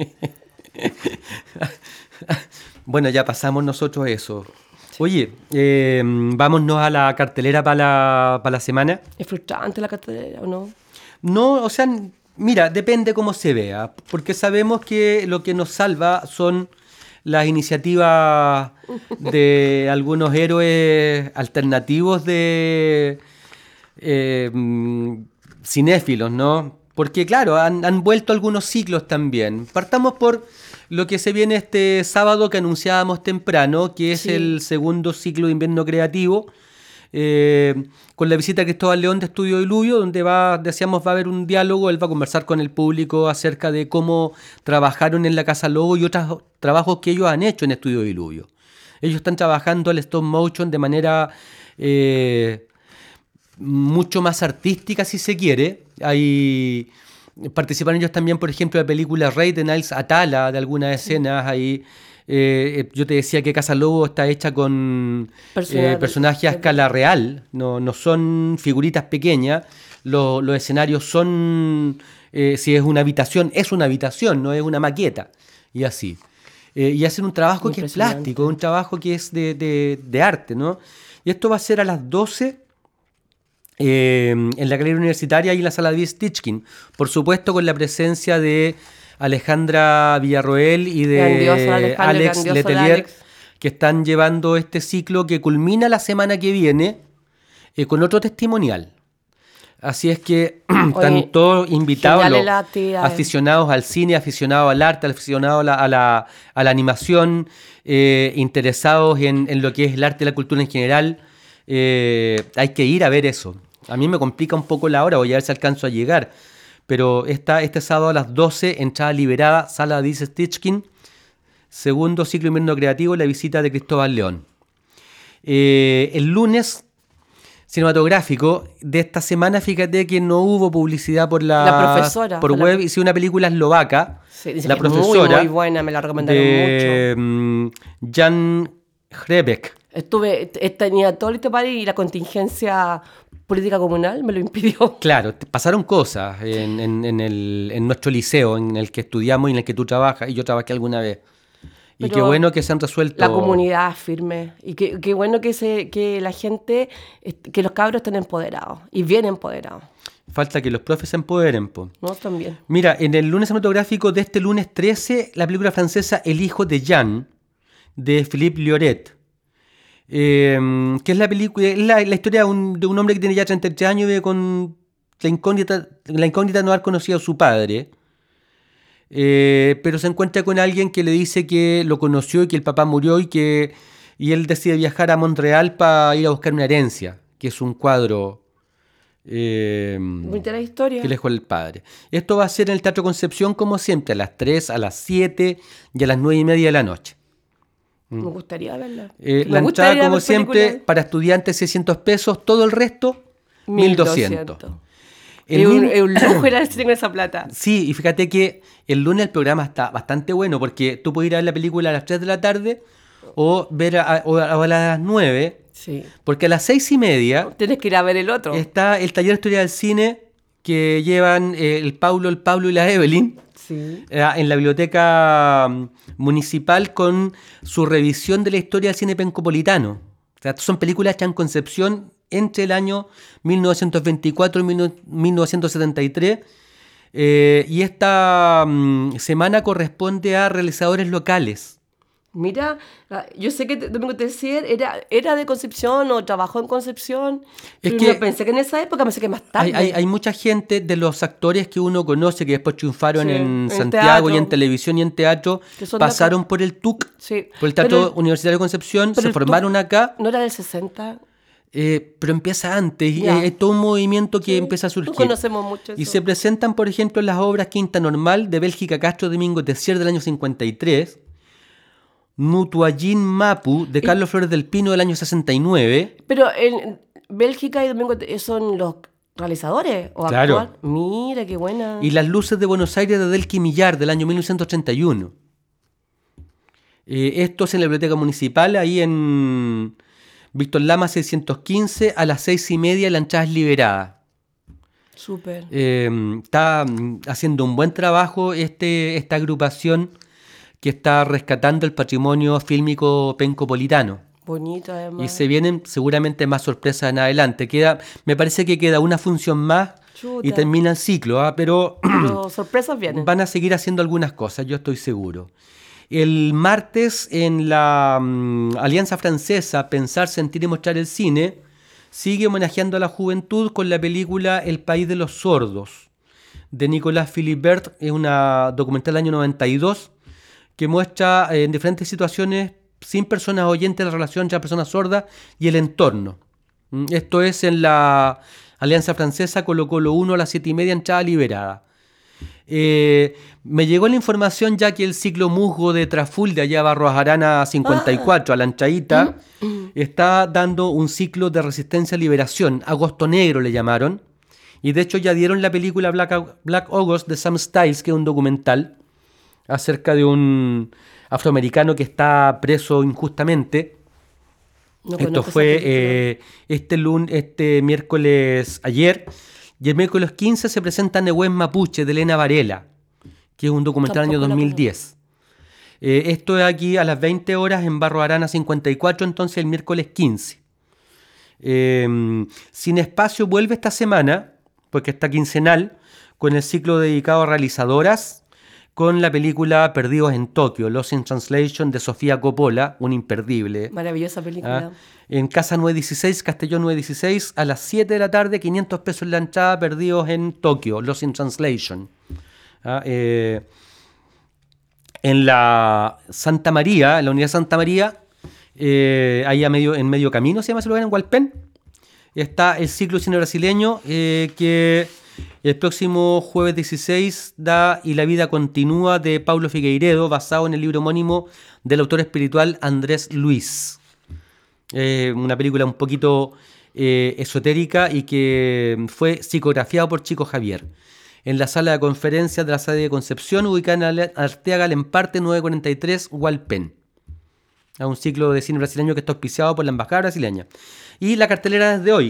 Bueno, ya pasamos nosotros eso. Oye, eh, vámonos a la cartelera para la, para la semana. Es frustrante la cartelera, ¿o no? No, o sea, mira, depende cómo se vea, porque sabemos que lo que nos salva son las iniciativas de algunos héroes alternativos de eh, mm, cinéfilos, ¿no? Porque claro, han, han vuelto algunos ciclos también. Partamos por lo que se viene este sábado que anunciábamos temprano, que es Sí. el segundo ciclo de invierno creativo, eh, con la visita de Cristóbal León de Estudio Diluvio, donde va, decíamos, va a haber un diálogo, él va a conversar con el público acerca de cómo trabajaron en la Casa Lobo y otros trabajos que ellos han hecho en Estudio Diluvio. Ellos están trabajando el stop motion de manera eh, mucho más artística, si se quiere. Hay... Participaron ellos también, por ejemplo, en la película Rey de Niles Atala, de algunas escenas ahí. Eh, yo te decía que Casa Lobo está hecha con Personal- eh, personajes a escala real, no, no son figuritas pequeñas. Lo- los escenarios son, eh, si es una habitación, es una habitación, no es una maqueta. Y así. Eh, y hacen un trabajo que es Impresionante. plástico, un trabajo que es de, de- de arte, ¿no? Y esto va a ser a las doce eh, en la galería universitaria y en la sala de Stitchkin. Por supuesto, con la presencia de Alejandra Villarroel y de Grandioso, Alejandra, Alex grandioso, Letelier, Alex. que están llevando este ciclo que culmina la semana que viene eh, con otro testimonial. Así es que están Oye, todos invitados, geniales los las actividades. aficionados al cine, aficionados al arte, aficionados a la, a la, a la animación, eh, interesados en, en lo que es el arte y la cultura en general. Eh, hay que ir a ver eso. A mí me complica un poco la hora, voy a ver si alcanzo a llegar. Pero esta, este sábado a las doce, entrada liberada, sala Dice Stitchkin, segundo ciclo invierno creativo, la visita de Cristóbal León. Eh, el lunes cinematográfico de esta semana, fíjate que no hubo publicidad por la, La profesora, por por la- web, hice una película eslovaca, Sí, dice la que es profesora, muy, muy buena, me la recomendaron de mucho. mm, Jan Hrebek. Estuve, t- tenía todo listo para ir y la contingencia política comunal me lo impidió. Claro, te- pasaron cosas en, en- en el- en nuestro liceo, en el que estudiamos y en el que tú trabajas, y yo trabajé alguna vez. Y Pero qué bueno que se han resuelto. La comunidad firme. Y qué, qué bueno que, se, que la gente, est- que los cabros estén empoderados. Y bien empoderados. Falta que los profes se empoderen, po. ¿No? También. Mira, en el lunes cinematográfico de este lunes trece, la película francesa El hijo de Jean, de Philippe Lloret. Eh, que es la película, es la, la historia de un, de un hombre que tiene ya treinta y tres años y vive con la incógnita, la incógnita de no haber conocido a su padre. Eh, pero se encuentra con alguien que le dice que lo conoció y que el papá murió y que y él decide viajar a Montreal para ir a buscar una herencia, que es un cuadro eh, Bonita la historia. que le dejó el padre. Esto va a ser en el Teatro Concepción, como siempre, a las tres, a las siete y a las nueve y media de la noche. Me gustaría verla. Eh, Me la gustaría entrada, como ver siempre, películas. para estudiantes seiscientos pesos, todo el resto mil doscientos. El Es un, mil- es un lujo ir al cine con esa plata. Sí, y fíjate que el lunes el programa está bastante bueno porque tú puedes ir a ver la película a las tres de la tarde o ver a, o a- o a las nueve, Sí. porque a las seis y media Tienes que ir a ver el otro. está el taller de historia del cine que llevan eh, el Paulo, el Pablo y la Evelyn Sí. eh, en la biblioteca mm, municipal con su revisión de la historia del cine pencopolitano. O sea, son películas hechas en Concepción entre el año mil novecientos veinticuatro y mil novecientos setenta y tres. Eh, y esta mm, semana corresponde a realizadores locales. Mira, ah, yo sé que Domingo Tessier era, era de Concepción o trabajó en Concepción. Es pero que- no pensé que en esa época, pensé que más tarde. Hay, hay- hay mucha gente de los actores que uno conoce que después triunfaron Sí, en en Santiago y teatro. en televisión y en teatro, Que son de acá. pasaron por el T U C, Sí. por el Teatro Pero el- Universitario de Concepción, pero se el formaron T U C acá. ¿No era del sesenta? Eh, pero empieza antes, y Ya. hay, hay todo un movimiento que Sí, empieza a no surgir. conocemos mucho Y eso. se presentan, por ejemplo, las obras Quinta Normal de Bélgica Castro Domingo Tessier del año cincuenta y tres, Nutuallín Mapu de Carlos Flores del Pino del año sesenta y nueve. Pero en Bélgica y Domingo Tessier son los realizadores o Claro. actual. Mira, qué buena. Y Las Luces de Buenos Aires de Delqui Millar del año mil novecientos treinta y uno. Eh, esto es en la biblioteca municipal, ahí en Víctor Lama seiscientos quince, a las seis y media la entrada es liberada. Súper. Eh, está mm, haciendo un buen trabajo este, esta agrupación que está rescatando el patrimonio fílmico pencopolitano. Bonito, además. Y se vienen seguramente más sorpresas en adelante. Queda, me parece que queda una función más Chuta. y termina el ciclo, ¿ah? Pero Pero sorpresas vienen. van a seguir haciendo algunas cosas, yo estoy seguro. El martes en la mm, Alianza Francesa Pensar, Sentir y Mostrar el Cine sigue homenajeando a la juventud con la película El País de los Sordos de Nicolas Philibert. Es una documental del año noventa y dos que muestra eh, en diferentes situaciones sin personas oyentes la relación entre la persona sorda y el entorno. Mm, Esto es en la Alianza Francesa, Colo Colo uno a las siete y media, entrada liberada. Eh, me llegó la información ya que el ciclo musgo de Traful de allá Barros Arana cincuenta y cuatro a la Anchaíta está dando un ciclo de resistencia a liberación, Agosto Negro le llamaron, y de hecho ya dieron la película Black, Black August de Sam Styles, que es un documental acerca de un afroamericano que está preso injustamente. No Esto conozco esa fue película. eh, este, lun- este miércoles ayer. Y el miércoles quince se presenta Nehuen Mapuche de Elena Varela, que es un documental del año Tampoco la dos mil diez. Eh, esto es aquí a las veinte horas en Barro Arana cincuenta y cuatro, entonces el miércoles quince. Eh, Sin Espacio vuelve esta semana, porque está quincenal, con el ciclo dedicado a realizadoras, con la película Perdidos en Tokio, Lost in Translation de Sofía Coppola, un imperdible. Maravillosa película. ¿Ah? En Casa nueve dieciséis, Castellón nueve dieciséis, a las siete de la tarde, quinientos pesos la entrada, Perdidos en Tokio, Lost in Translation. ¿Ah? Eh, en la Santa María, en la Unidad Santa María, eh, ahí a medio, en medio camino, se llama ese lugar, en Hualpén, está el ciclo cine brasileño, eh, que el próximo jueves dieciséis da Y la vida continúa de Paulo Figueiredo, basado en el libro homónimo del autor espiritual Andrés Luis. Eh, una película un poquito eh, esotérica y que fue psicografiado por Chico Javier. En la sala de conferencias de la sede de Concepción, ubicada en Ale- Arteaga Lemparte nueve cuarenta y tres, Hualpén. A un ciclo de cine brasileño que está auspiciado por la Embajada Brasileña. Y la cartelera desde hoy.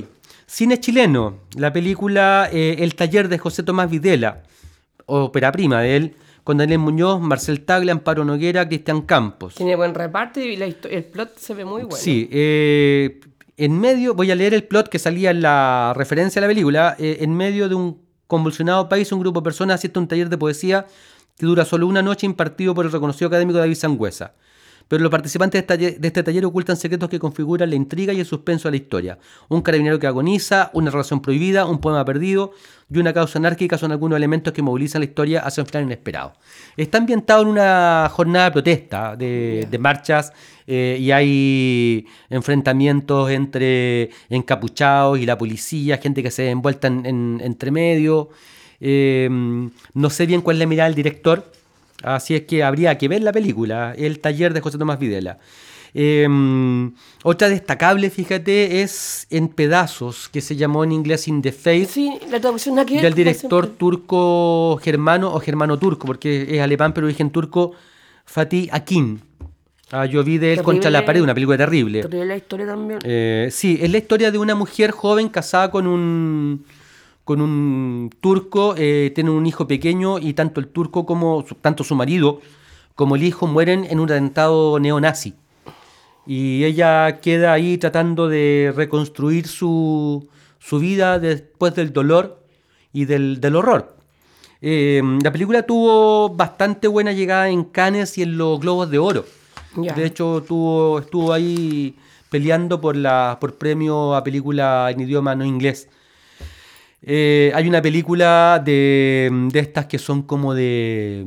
Cine chileno, la película eh, El taller de José Tomás Videla, ópera prima de él, con Daniel Muñoz, Marcel Tagle, Amparo Noguera, Cristian Campos. Tiene buen reparto y la histo- el plot se ve muy bueno. Sí, eh, en medio, voy a leer el plot que salía en la referencia a la película, eh, en medio de un convulsionado país, un grupo de personas asiste a un taller de poesía que dura solo una noche impartido por el reconocido académico David Sangüesa. Pero los participantes de este, taller, de este taller ocultan secretos que configuran la intriga y el suspenso de la historia. Un carabinero que agoniza, una relación prohibida, un poema perdido y una causa anárquica son algunos elementos que movilizan la historia hacia un final inesperado. Está ambientado en una jornada de protesta, de, Yeah. de marchas, eh, y hay enfrentamientos entre encapuchados y la policía, gente que se ve envuelta en, en- entre medio. Eh, no sé bien cuál es la mirada del director. Así es que habría que ver la película, El taller de José Tomás Videla. Eh, otra destacable, fíjate, es En pedazos, que se llamó en inglés In the Faith, Sí, la traducción nada que ver, del como director siempre. turco germano o germano-turco, porque es alemán pero de origen turco, Fatih Akin. Ah, yo vi de él Terrible. Contra la pared, una película terrible. Terrible la historia también. Eh, sí, es la historia de una mujer joven casada con un con un turco, eh, tiene un hijo pequeño y tanto el turco como su- tanto su marido como el hijo mueren en un atentado neonazi. Y ella queda ahí tratando de reconstruir su, su vida después del dolor y del, del horror. Eh, la película tuvo bastante buena llegada en Cannes y en los Globos de Oro. Ya. De hecho, tuvo, estuvo ahí peleando por, la, por premio a película en idioma no inglés. Eh, hay una película de, de estas que son como de...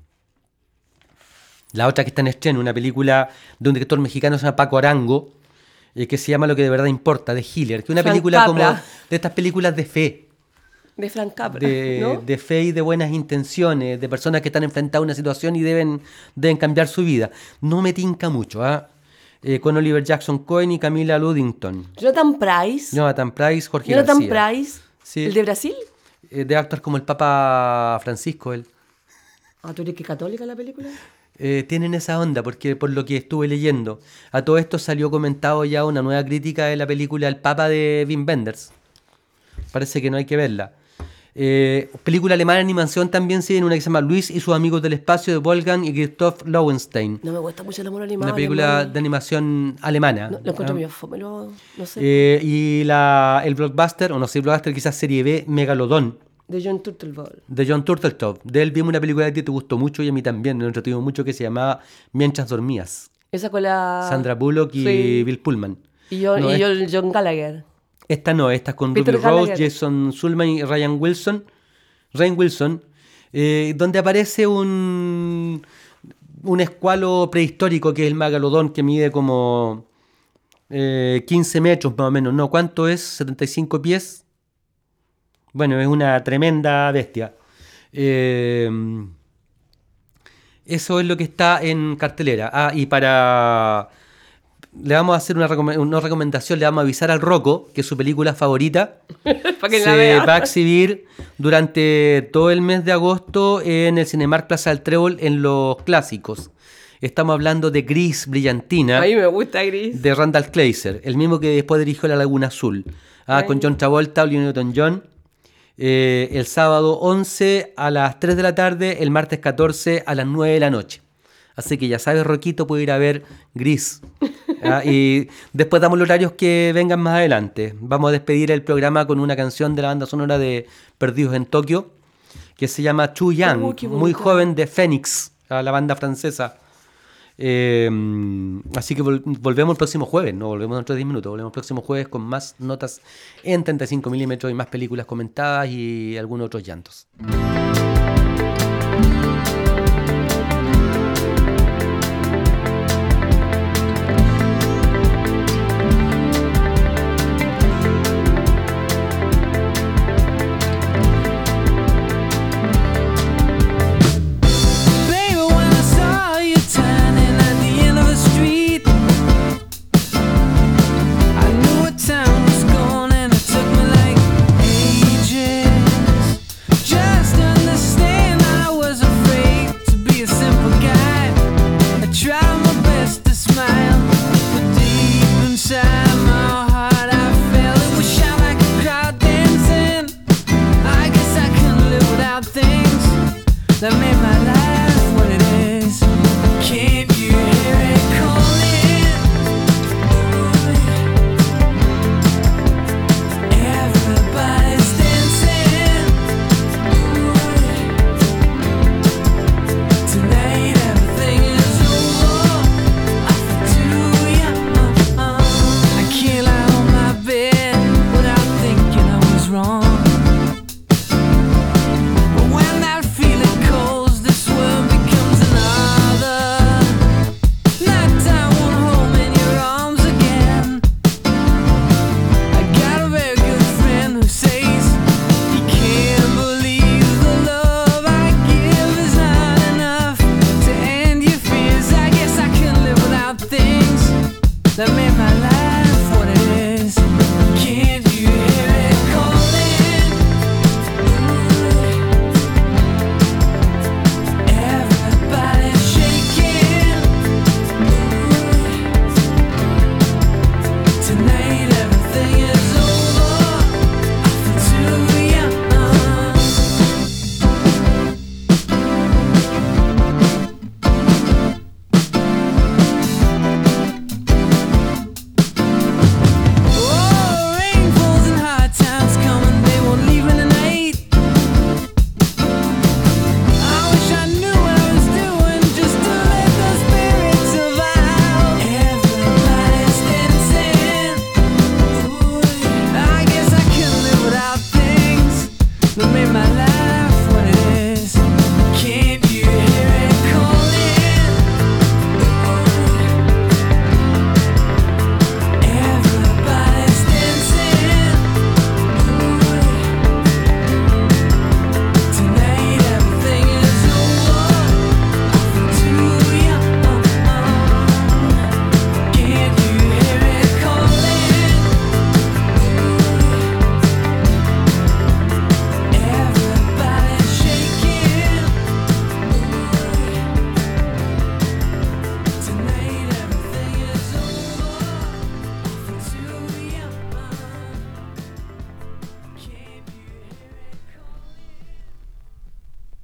La otra que está en estreno, una película de un director mexicano que se llama Paco Arango, eh, que se llama Lo que de verdad importa, de Hitler, que es una Frank película como Capra. de estas películas de fe, De Frank Capra, de, ¿no? de fe y de buenas intenciones, de personas que están enfrentadas a una situación y deben, deben cambiar su vida. No me tinca mucho, ¿ah? Eh, con Oliver Jackson Cohen y Camila Luddington. Jonathan Price. Jonathan Price, Jorge Jonathan García. Price. Sí. ¿El de Brasil? Eh, de actores como el Papa Francisco, él. Ah, ¿tú eres que católica la película? Eh, tienen esa onda, porque por lo que estuve leyendo. A todo esto salió comentado ya una nueva crítica de la película El Papa de Wim Wenders. Parece que no hay que verla. Eh, película alemana de animación también sí, en una que se llama Luis y sus amigos del espacio de Wolfgang y Christoph Lowenstein. No me gusta mucho el amor animado. Una película alemán. de animación alemana. No, lo encuentro ¿ah? medio fome, lo- no sé. Eh, y la, el blockbuster, o no sé, blockbuster quizás serie B, Megalodón, De John Turtelbaum. de John Turteltaub. De él vimos una película que a ti te gustó mucho y a mí también, me entretuvo mucho, que se llamaba Mientras dormías. Esa con la... Sandra Bullock y Sí. Bill Pullman. Y, yo, No, y es- yo, el John Gallagher. Esta no, esta es con Peter Ruby Rose, Gallagher. Jason Sulman y Ryan Wilson. Ryan Wilson, eh, donde aparece un, un escualo prehistórico que es el megalodón, que mide como eh, quince metros más o menos. No, ¿cuánto es? ¿setenta y cinco pies? Bueno, es una tremenda bestia. Eh, eso es lo que está en cartelera. Ah, y para... Le vamos a hacer una, recome- una recomendación, le vamos a avisar al Rocco que su película favorita Para que se la vea. va a exhibir durante todo el mes de agosto en el Cinemark Plaza del Trébol en los clásicos. Estamos hablando de Gris Brillantina, A mí me gusta Gris. de Randall Kleiser, el mismo que después dirigió La Laguna Azul, ah, Ay. con John Travolta, Olivia Newton-John, eh, el sábado once a las tres de la tarde, el martes catorce a las nueve de la noche. Así que ya sabes, Roquito, puede ir a ver Gris. Ah, y después damos los horarios que vengan más adelante. Vamos a despedir el programa con una canción de la banda sonora de Perdidos en Tokio, que se llama Too Young, Oh, qué muy bonita. joven, de Phoenix, a la banda francesa. Eh, así que vol- volvemos el próximo jueves, no volvemos dentro de diez minutos, volvemos el próximo jueves con más notas en treinta y cinco milímetros y más películas comentadas y algunos otros llantos.